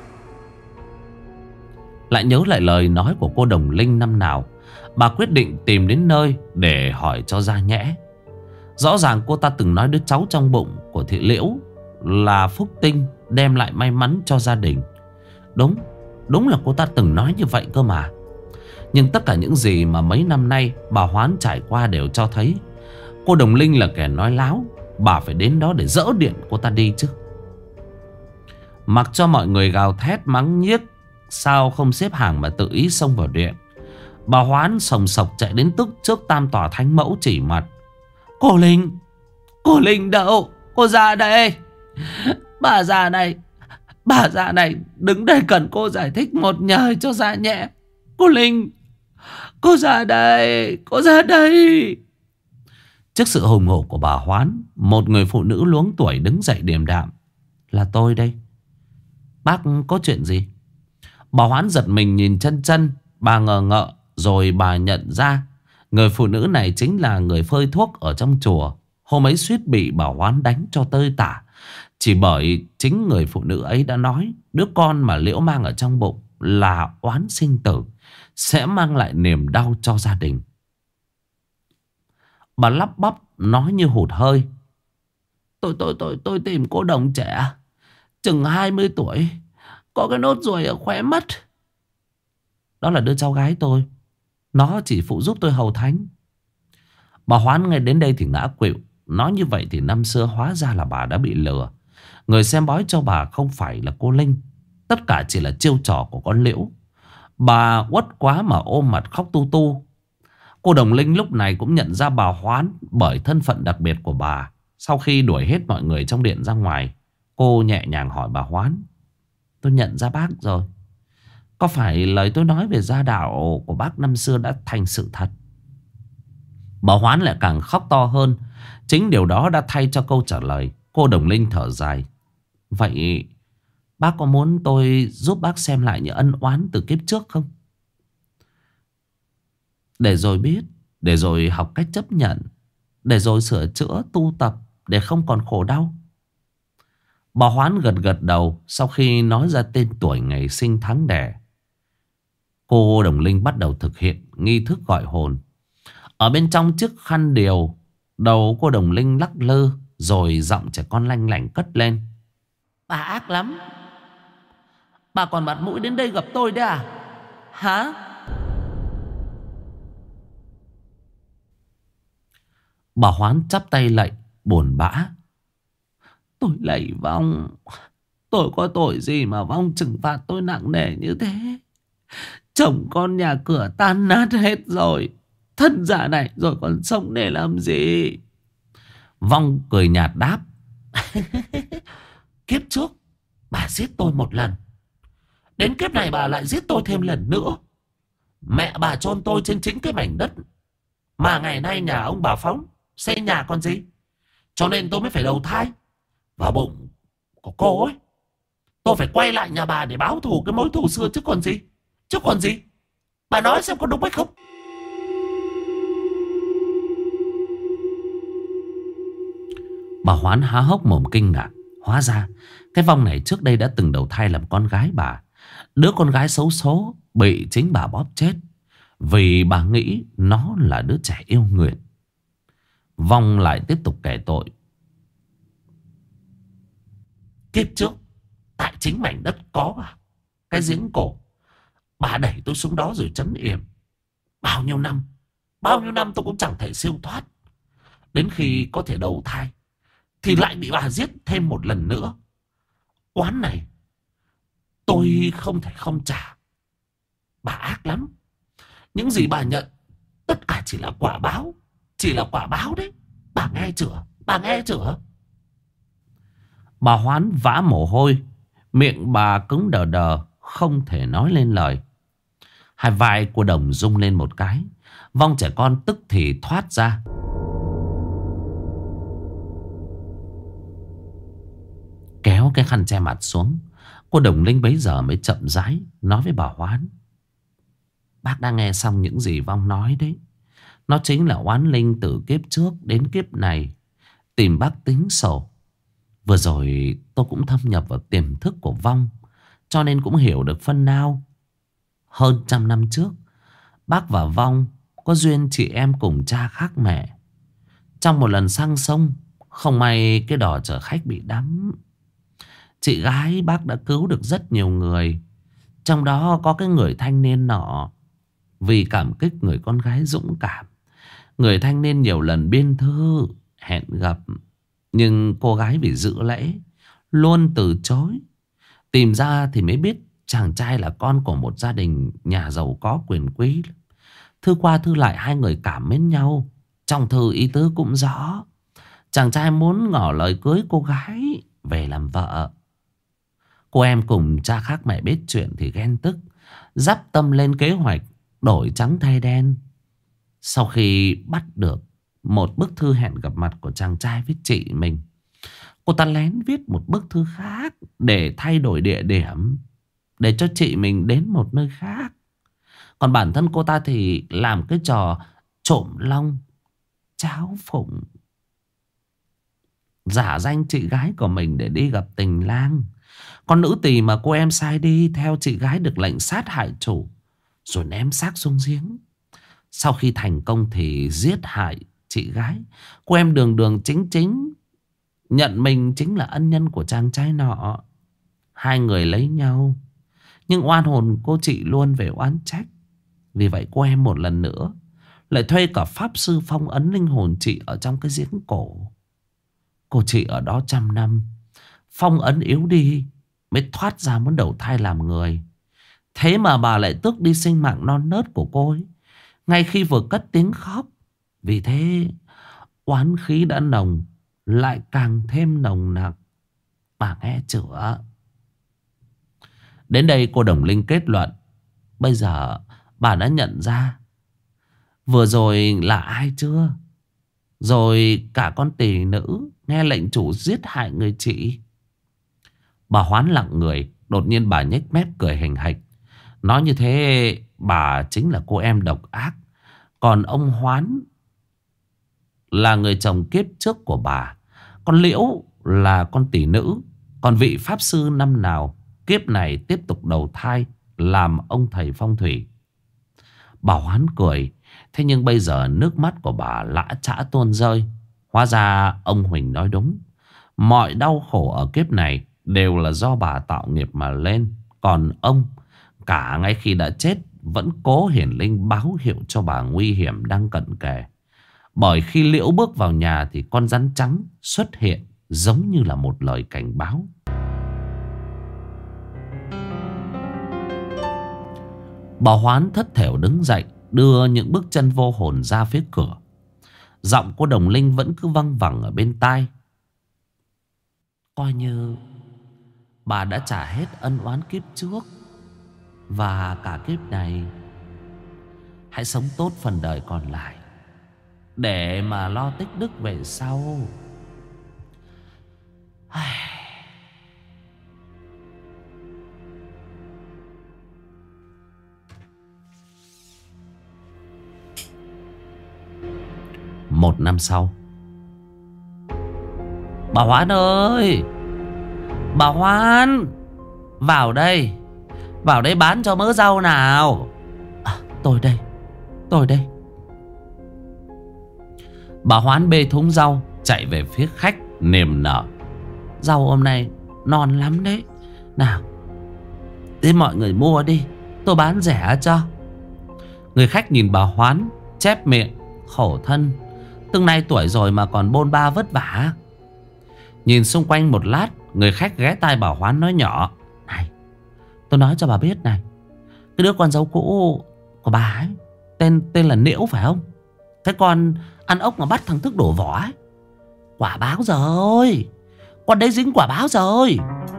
Lại nhớ lại lời nói của cô Đồng Linh năm nào, bà quyết định tìm đến nơi để hỏi cho ra nhẽ. Rõ ràng cô ta từng nói đứa cháu trong bụng của thị Liễu là phúc tinh, đem lại may mắn cho gia đình. Đúng là cô ta từng nói như vậy cơ mà. Nhưng tất cả những gì mà mấy năm nay bà Hoán trải qua đều cho thấy cô Đồng Linh là kẻ nói láo. Bà phải đến đó để dỡ điện cô ta đi chứ. Mặc cho mọi người gào thét mắng nhiếc, sao không xếp hàng mà tự ý xông vào điện. Bà Hoán sồng sộc chạy đến tức trước tam tòa thánh mẫu chỉ mặt. Cô Linh! Cô Linh đâu? Cô ra đây! Bà già này đứng đây cần cô giải thích một nhời cho ra nhẹ. Cô Linh! Cô ra đây! Cô ra đây! Trước sự hùng hổ của bà Hoán, một người phụ nữ luống tuổi đứng dậy điềm đạm. Là tôi đây. Bác có chuyện gì? Bà Hoán giật mình nhìn chân. Bà ngờ ngợ. Rồi bà nhận ra người phụ nữ này chính là người phơi thuốc ở trong chùa. Hôm ấy suýt bị bà Hoán đánh cho tơi tả, chỉ bởi chính người phụ nữ ấy đã nói đứa con mà Liễu mang ở trong bụng là oán sinh tử, sẽ mang lại niềm đau cho gia đình. Bà lắp bắp nói như hụt hơi. Tôi tìm cô đồng trẻ chừng 20 tuổi, có cái nốt ruồi ở khóe mắt. Đó là đứa cháu gái tôi, nó chỉ phụ giúp tôi hầu thánh. Bà Hoán nghe đến đây thì ngã quỵu. Nói như vậy thì năm xưa hóa ra là bà đã bị lừa. Người xem bói cho bà không phải là cô Linh, tất cả chỉ là chiêu trò của con Liễu. Bà uất quá mà ôm mặt khóc tu tu. Cô Đồng Linh lúc này cũng nhận ra bà Hoán bởi thân phận đặc biệt của bà. Sau khi đuổi hết mọi người trong điện ra ngoài, cô nhẹ nhàng hỏi bà Hoán: tôi nhận ra bác rồi. Có phải lời tôi nói về gia đạo của bác năm xưa đã thành sự thật? Bà Hoán lại càng khóc to hơn. Chính điều đó đã thay cho câu trả lời. Cô Đồng Linh thở dài. Vậy bác có muốn tôi giúp bác xem lại những ân oán từ kiếp trước không? Để rồi biết, để rồi học cách chấp nhận, để rồi sửa chữa tu tập, để không còn khổ đau. Bà Hoán gật đầu. Sau khi nói ra tên tuổi ngày sinh tháng đẻ, cô Đồng Linh bắt đầu thực hiện nghi thức gọi hồn. Ở bên trong chiếc khăn điều, đầu cô Đồng Linh lắc lư, rồi giọng trẻ con lanh lảnh cất lên. Bà ác lắm. Bà còn mặt mũi đến đây gặp tôi đấy à? Hả? Bà Hoán chắp tay lạy buồn bã. Tôi lạy vong, tôi có tội gì mà vong trừng phạt tôi nặng nề như thế? Chồng con nhà cửa tan nát hết rồi, thân già này rồi còn sống để làm gì? Vong cười nhạt đáp. Kiếp trước bà giết tôi một lần, đến kiếp này bà lại giết tôi thêm lần nữa. Mẹ bà chôn tôi trên chính cái mảnh đất mà ngày nay nhà ông bà Phóng xây nhà còn gì. Cho nên tôi mới phải đầu thai vào bụng của cô ấy. Tôi phải quay lại nhà bà để báo thù cái mối thù xưa chứ còn gì. Bà nói xem có đúng hay không? Bà Hoán há hốc mồm kinh ngạc. Hóa ra cái vong này trước đây đã từng đầu thai làm con gái bà. Đứa con gái xấu số bị chính bà bóp chết vì bà nghĩ nó là đứa trẻ yêu Nguyệt. Vong lại tiếp tục kể tội. Kiếp trước tại chính mảnh đất có cái giếng cổ, bà đẩy tôi xuống đó rồi trấn yểm. Bao nhiêu năm tôi cũng chẳng thể siêu thoát. Đến khi có thể đầu thai thì lại bị bà giết thêm một lần nữa. Oán này tôi không thể không trả. Bà ác lắm. Những gì bà nhận tất cả chỉ là quả báo. Chỉ là quả báo đấy. Bà nghe chưa? Bà nghe chưa? Bà Hoán vã mồ hôi. Miệng bà cứng đờ đờ, không thể nói lên lời. Hai vai của Đồng rung lên một cái. Vong trẻ con tức thì thoát ra. Kéo cái khăn che mặt xuống. Cô Đồng Linh bấy giờ mới chậm rãi nói với bà Hoán. Bác đã nghe xong những gì Vong nói đấy. Nó chính là oán linh từ kiếp trước đến kiếp này tìm bác tính sổ. Vừa rồi tôi cũng thâm nhập vào tiềm thức của Vong, cho nên cũng hiểu được phân nào. Hơn 100 năm trước, bác và Vong có duyên chị em cùng cha khác mẹ. Trong một lần sang sông, không may cái đò chở khách bị đắm. Chị gái bác đã cứu được rất nhiều người, trong đó có cái người thanh niên nọ. Vì cảm kích người con gái dũng cảm, người thanh niên nhiều lần biên thư hẹn gặp. Nhưng cô gái vì giữ lễ luôn từ chối. Tìm ra thì mới biết chàng trai là con của một gia đình nhà giàu có quyền quý. Thư qua thư lại hai người cảm mến nhau. Trong thư ý tứ cũng rõ, chàng trai muốn ngỏ lời cưới cô gái về làm vợ. Cô em cùng cha khác mẹ biết chuyện thì ghen tức, dắp tâm lên kế hoạch đổi trắng thay đen. Sau khi bắt được một bức thư hẹn gặp mặt của chàng trai với chị mình, cô ta lén viết một bức thư khác để thay đổi địa điểm, để cho chị mình đến một nơi khác. Còn bản thân cô ta thì làm cái trò trộm long cháo phụng, giả danh chị gái của mình để đi gặp tình lang. Con nữ tỳ mà cô em sai đi theo chị gái được lệnh sát hại chủ, rồi ném xác xuống giếng. Sau khi thành công thì giết hại chị gái. Cô em đường đường chính chính nhận mình chính là ân nhân của chàng trai nọ. Hai người lấy nhau, nhưng oan hồn cô chị luôn về oán trách. Vì vậy cô em một lần nữa lại thuê cả pháp sư phong ấn linh hồn chị ở trong cái giếng cổ. Cô chị ở đó 100 năm, phong ấn yếu đi mới thoát ra muốn đầu thai làm người. Thế mà bà lại tước đi sinh mạng non nớt của cô ấy ngay khi vừa cất tiếng khóc. Vì thế oán khí đã nồng lại càng thêm nồng nặc. Bà nghe chưa? Đến đây cô Đồng Linh kết luận. Bây giờ bà đã nhận ra vừa rồi là ai chưa? Rồi cả con tỳ nữ nghe lệnh chủ giết hại người chị. Bà Hoán lặng người. Đột nhiên bà nhếch mép cười hình hạch. Nói như thế bà chính là cô em độc ác. Còn ông Hoán là người chồng kiếp trước của bà. Con Liễu là con tỷ nữ. Còn vị pháp sư năm nào kiếp này tiếp tục đầu thai làm ông thầy phong thủy. Bà Hoán cười. Thế nhưng bây giờ nước mắt của bà lã chã tuôn rơi. Hóa ra ông Huỳnh nói đúng. Mọi đau khổ ở kiếp này đều là do bà tạo nghiệp mà lên. Còn ông, cả ngay khi đã chết, vẫn cố hiển linh báo hiệu cho bà nguy hiểm đang cận kề. Bởi khi Liễu bước vào nhà thì con rắn trắng xuất hiện giống như là một lời cảnh báo. Bà Hoán thất thểu đứng dậy, đưa những bước chân vô hồn ra phía cửa. Giọng cô Đồng Linh vẫn cứ văng vẳng ở bên tai. Coi như bà đã trả hết ân oán kiếp trước và cả kiếp này. Hãy sống tốt phần đời còn lại để mà lo tích đức về sau. 1 năm sau. Bà Hoán ơi, bà Hoán, vào đây. Vào đây bán cho mớ rau nào. Tôi đây. Bà Hoán bê thúng rau chạy về phía khách niềm nở. Rau hôm nay non lắm đấy. Nào, thế mọi người mua đi, tôi bán rẻ cho. Người khách nhìn bà Hoán chép miệng. Khổ thân, từng này tuổi rồi mà còn bôn ba vất vả. Nhìn xung quanh một lát, người khách ghé tai bà Hoán nói nhỏ: Này, tôi nói cho bà biết này, cái đứa con dâu cũ của bà ấy tên là Niễu phải không? Cái con ăn ốc mà bắt thằng Thức đổ vỏ ấy. Quả báo rồi, con đấy dính quả báo rồi.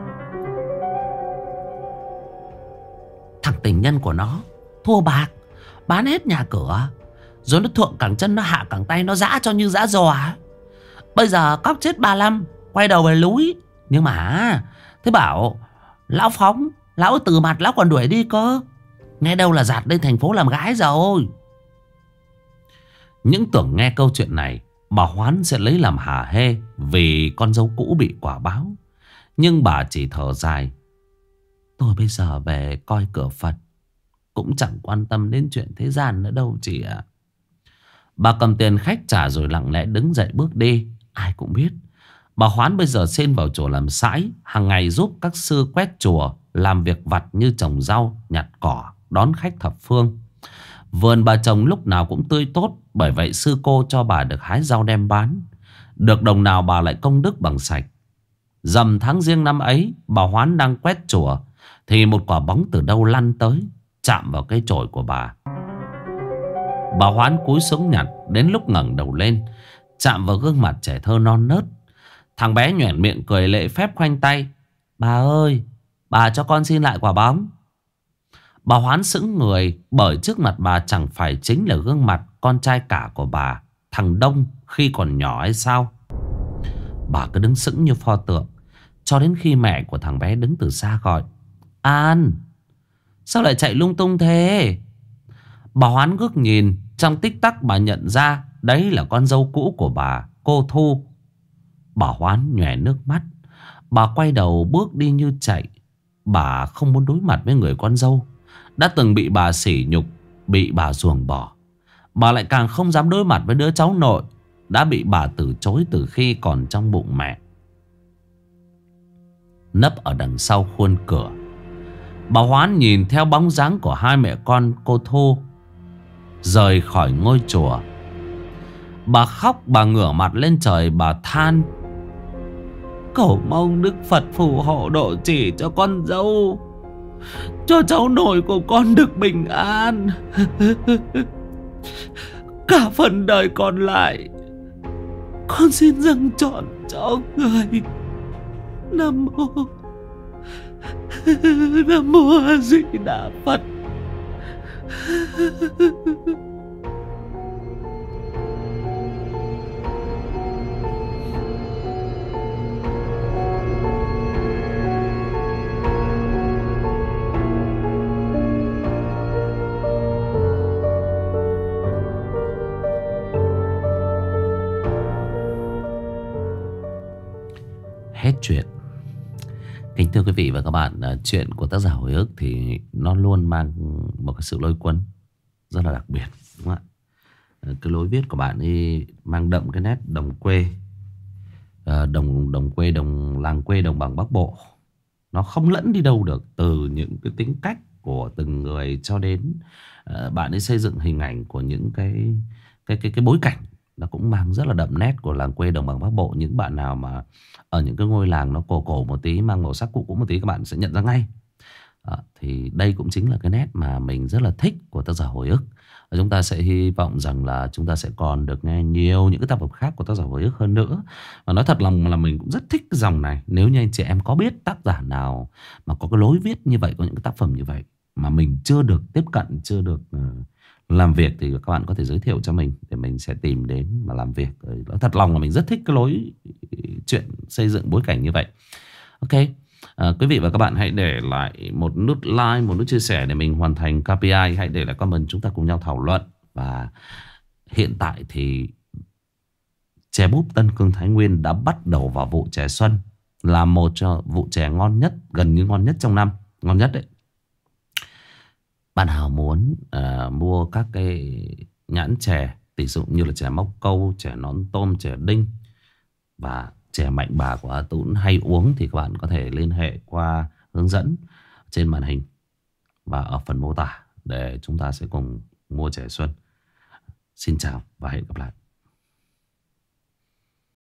Thằng tình nhân của nó thua bạc, bán hết nhà cửa, rồi nó thượng cẳng chân, nó hạ cẳng tay, nó dã cho như dã giò ấy. Bây giờ cóc chết 35, quay đầu về núi. Nhưng mà thế bảo lão phóng, lão từ mặt lão còn đuổi đi cơ. Nghe đâu là dạt lên thành phố làm gái rồi. Những tưởng nghe câu chuyện này bà Hoán sẽ lấy làm hả hê vì con dâu cũ bị quả báo. Nhưng bà chỉ thở dài: Tôi bây giờ về coi cửa Phật, cũng chẳng quan tâm đến chuyện thế gian nữa đâu chị ạ. Bà cầm tiền khách trả rồi lặng lẽ đứng dậy bước đi. Ai cũng biết bà Hoán bây giờ xen vào chùa làm sãi, hàng ngày giúp các sư quét chùa, làm việc vặt như trồng rau, nhặt cỏ, đón khách thập phương. Vườn bà trồng lúc nào cũng tươi tốt, bởi vậy sư cô cho bà được hái rau đem bán. Được đồng nào bà lại công đức bằng sạch. Rằm tháng Giêng năm ấy, bà Hoán đang quét chùa thì một quả bóng từ đâu lăn tới, chạm vào cây chổi của bà. Bà Hoán cúi xuống nhặt, đến lúc ngẩng đầu lên, chạm vào gương mặt trẻ thơ non nớt. Thằng bé nhoẻn miệng cười lễ phép khoanh tay: Bà ơi, bà cho con xin lại quả bóng. Bà Hoán sững người, bởi trước mặt bà chẳng phải chính là gương mặt con trai cả của bà, thằng Đông, khi còn nhỏ hay sao? Bà cứ đứng sững như pho tượng, cho đến khi mẹ của thằng bé đứng từ xa gọi: An, sao lại chạy lung tung thế? Bà Hoán ngước nhìn, trong tích tắc bà nhận ra đấy là con dâu cũ của bà, cô Thu. Bà Hoán nhòe nước mắt. Bà quay đầu bước đi như chạy. Bà không muốn đối mặt với người con dâu đã từng bị bà sỉ nhục, bị bà ruồng bỏ. Bà lại càng không dám đối mặt với đứa cháu nội đã bị bà từ chối từ khi còn trong bụng mẹ. Nấp ở đằng sau khuôn cửa, bà Hoán nhìn theo bóng dáng của hai mẹ con cô Thu rời khỏi ngôi chùa. Bà khóc, bà ngửa mặt lên trời, bà than: Cầu mong Đức Phật phù hộ độ chỉ cho con dâu, cho cháu nội của con được bình an. Cả phần đời còn lại, con xin dâng trọn cho người. Nam mô Nam mô A Di Đà Phật. Hết chuyện. Kính thưa quý vị và các bạn, chuyện của tác giả hồi ức thì nó luôn mang một cái sự lôi cuốn rất là đặc biệt, đúng không ạ? Cái lối viết của bạn ấy mang đậm cái nét đồng quê, đồng quê, làng quê, đồng bằng Bắc Bộ. Nó không lẫn đi đâu được, từ những cái tính cách của từng người cho đến bạn ấy xây dựng hình ảnh của những cái bối cảnh. Nó cũng mang rất là đậm nét của làng quê đồng bằng Bắc Bộ. Những bạn nào mà ở những cái ngôi làng nó cổ cổ một tí, mang màu sắc cũ một tí, các bạn sẽ nhận ra ngay. Thì đây cũng chính là cái nét mà mình rất là thích của tác giả hồi ức. Và chúng ta sẽ hy vọng rằng là chúng ta sẽ còn được nghe nhiều những cái tác phẩm khác của tác giả hồi ức hơn nữa. Và nói thật lòng là mình cũng rất thích cái dòng này. Nếu như anh chị em có biết tác giả nào mà có cái lối viết như vậy, có những cái tác phẩm như vậy mà mình chưa được tiếp cận, chưa được làm việc, thì các bạn có thể giới thiệu cho mình để mình sẽ tìm đến mà làm việc. Nói thật lòng là mình rất thích cái lối chuyện xây dựng bối cảnh như vậy. Ok, quý vị và các bạn hãy để lại một nút like, một nút chia sẻ để mình hoàn thành KPI. Hãy để lại comment, chúng ta cùng nhau thảo luận. Và hiện tại thì Chè búp Tân Cương Thái Nguyên đã bắt đầu vào vụ chè xuân, là một trong vụ chè ngon nhất, gần như ngon nhất trong năm, ngon nhất đấy. Bạn nào muốn mua các cái nhãn chè tỷ dụ như là chè móc câu, chè nón tôm, chè đinh và chè Mạnh Bà của A Tún hay uống thì các bạn có thể liên hệ qua hướng dẫn trên màn hình và ở phần mô tả để chúng ta sẽ cùng mua chè xuân. Xin chào và hẹn gặp lại.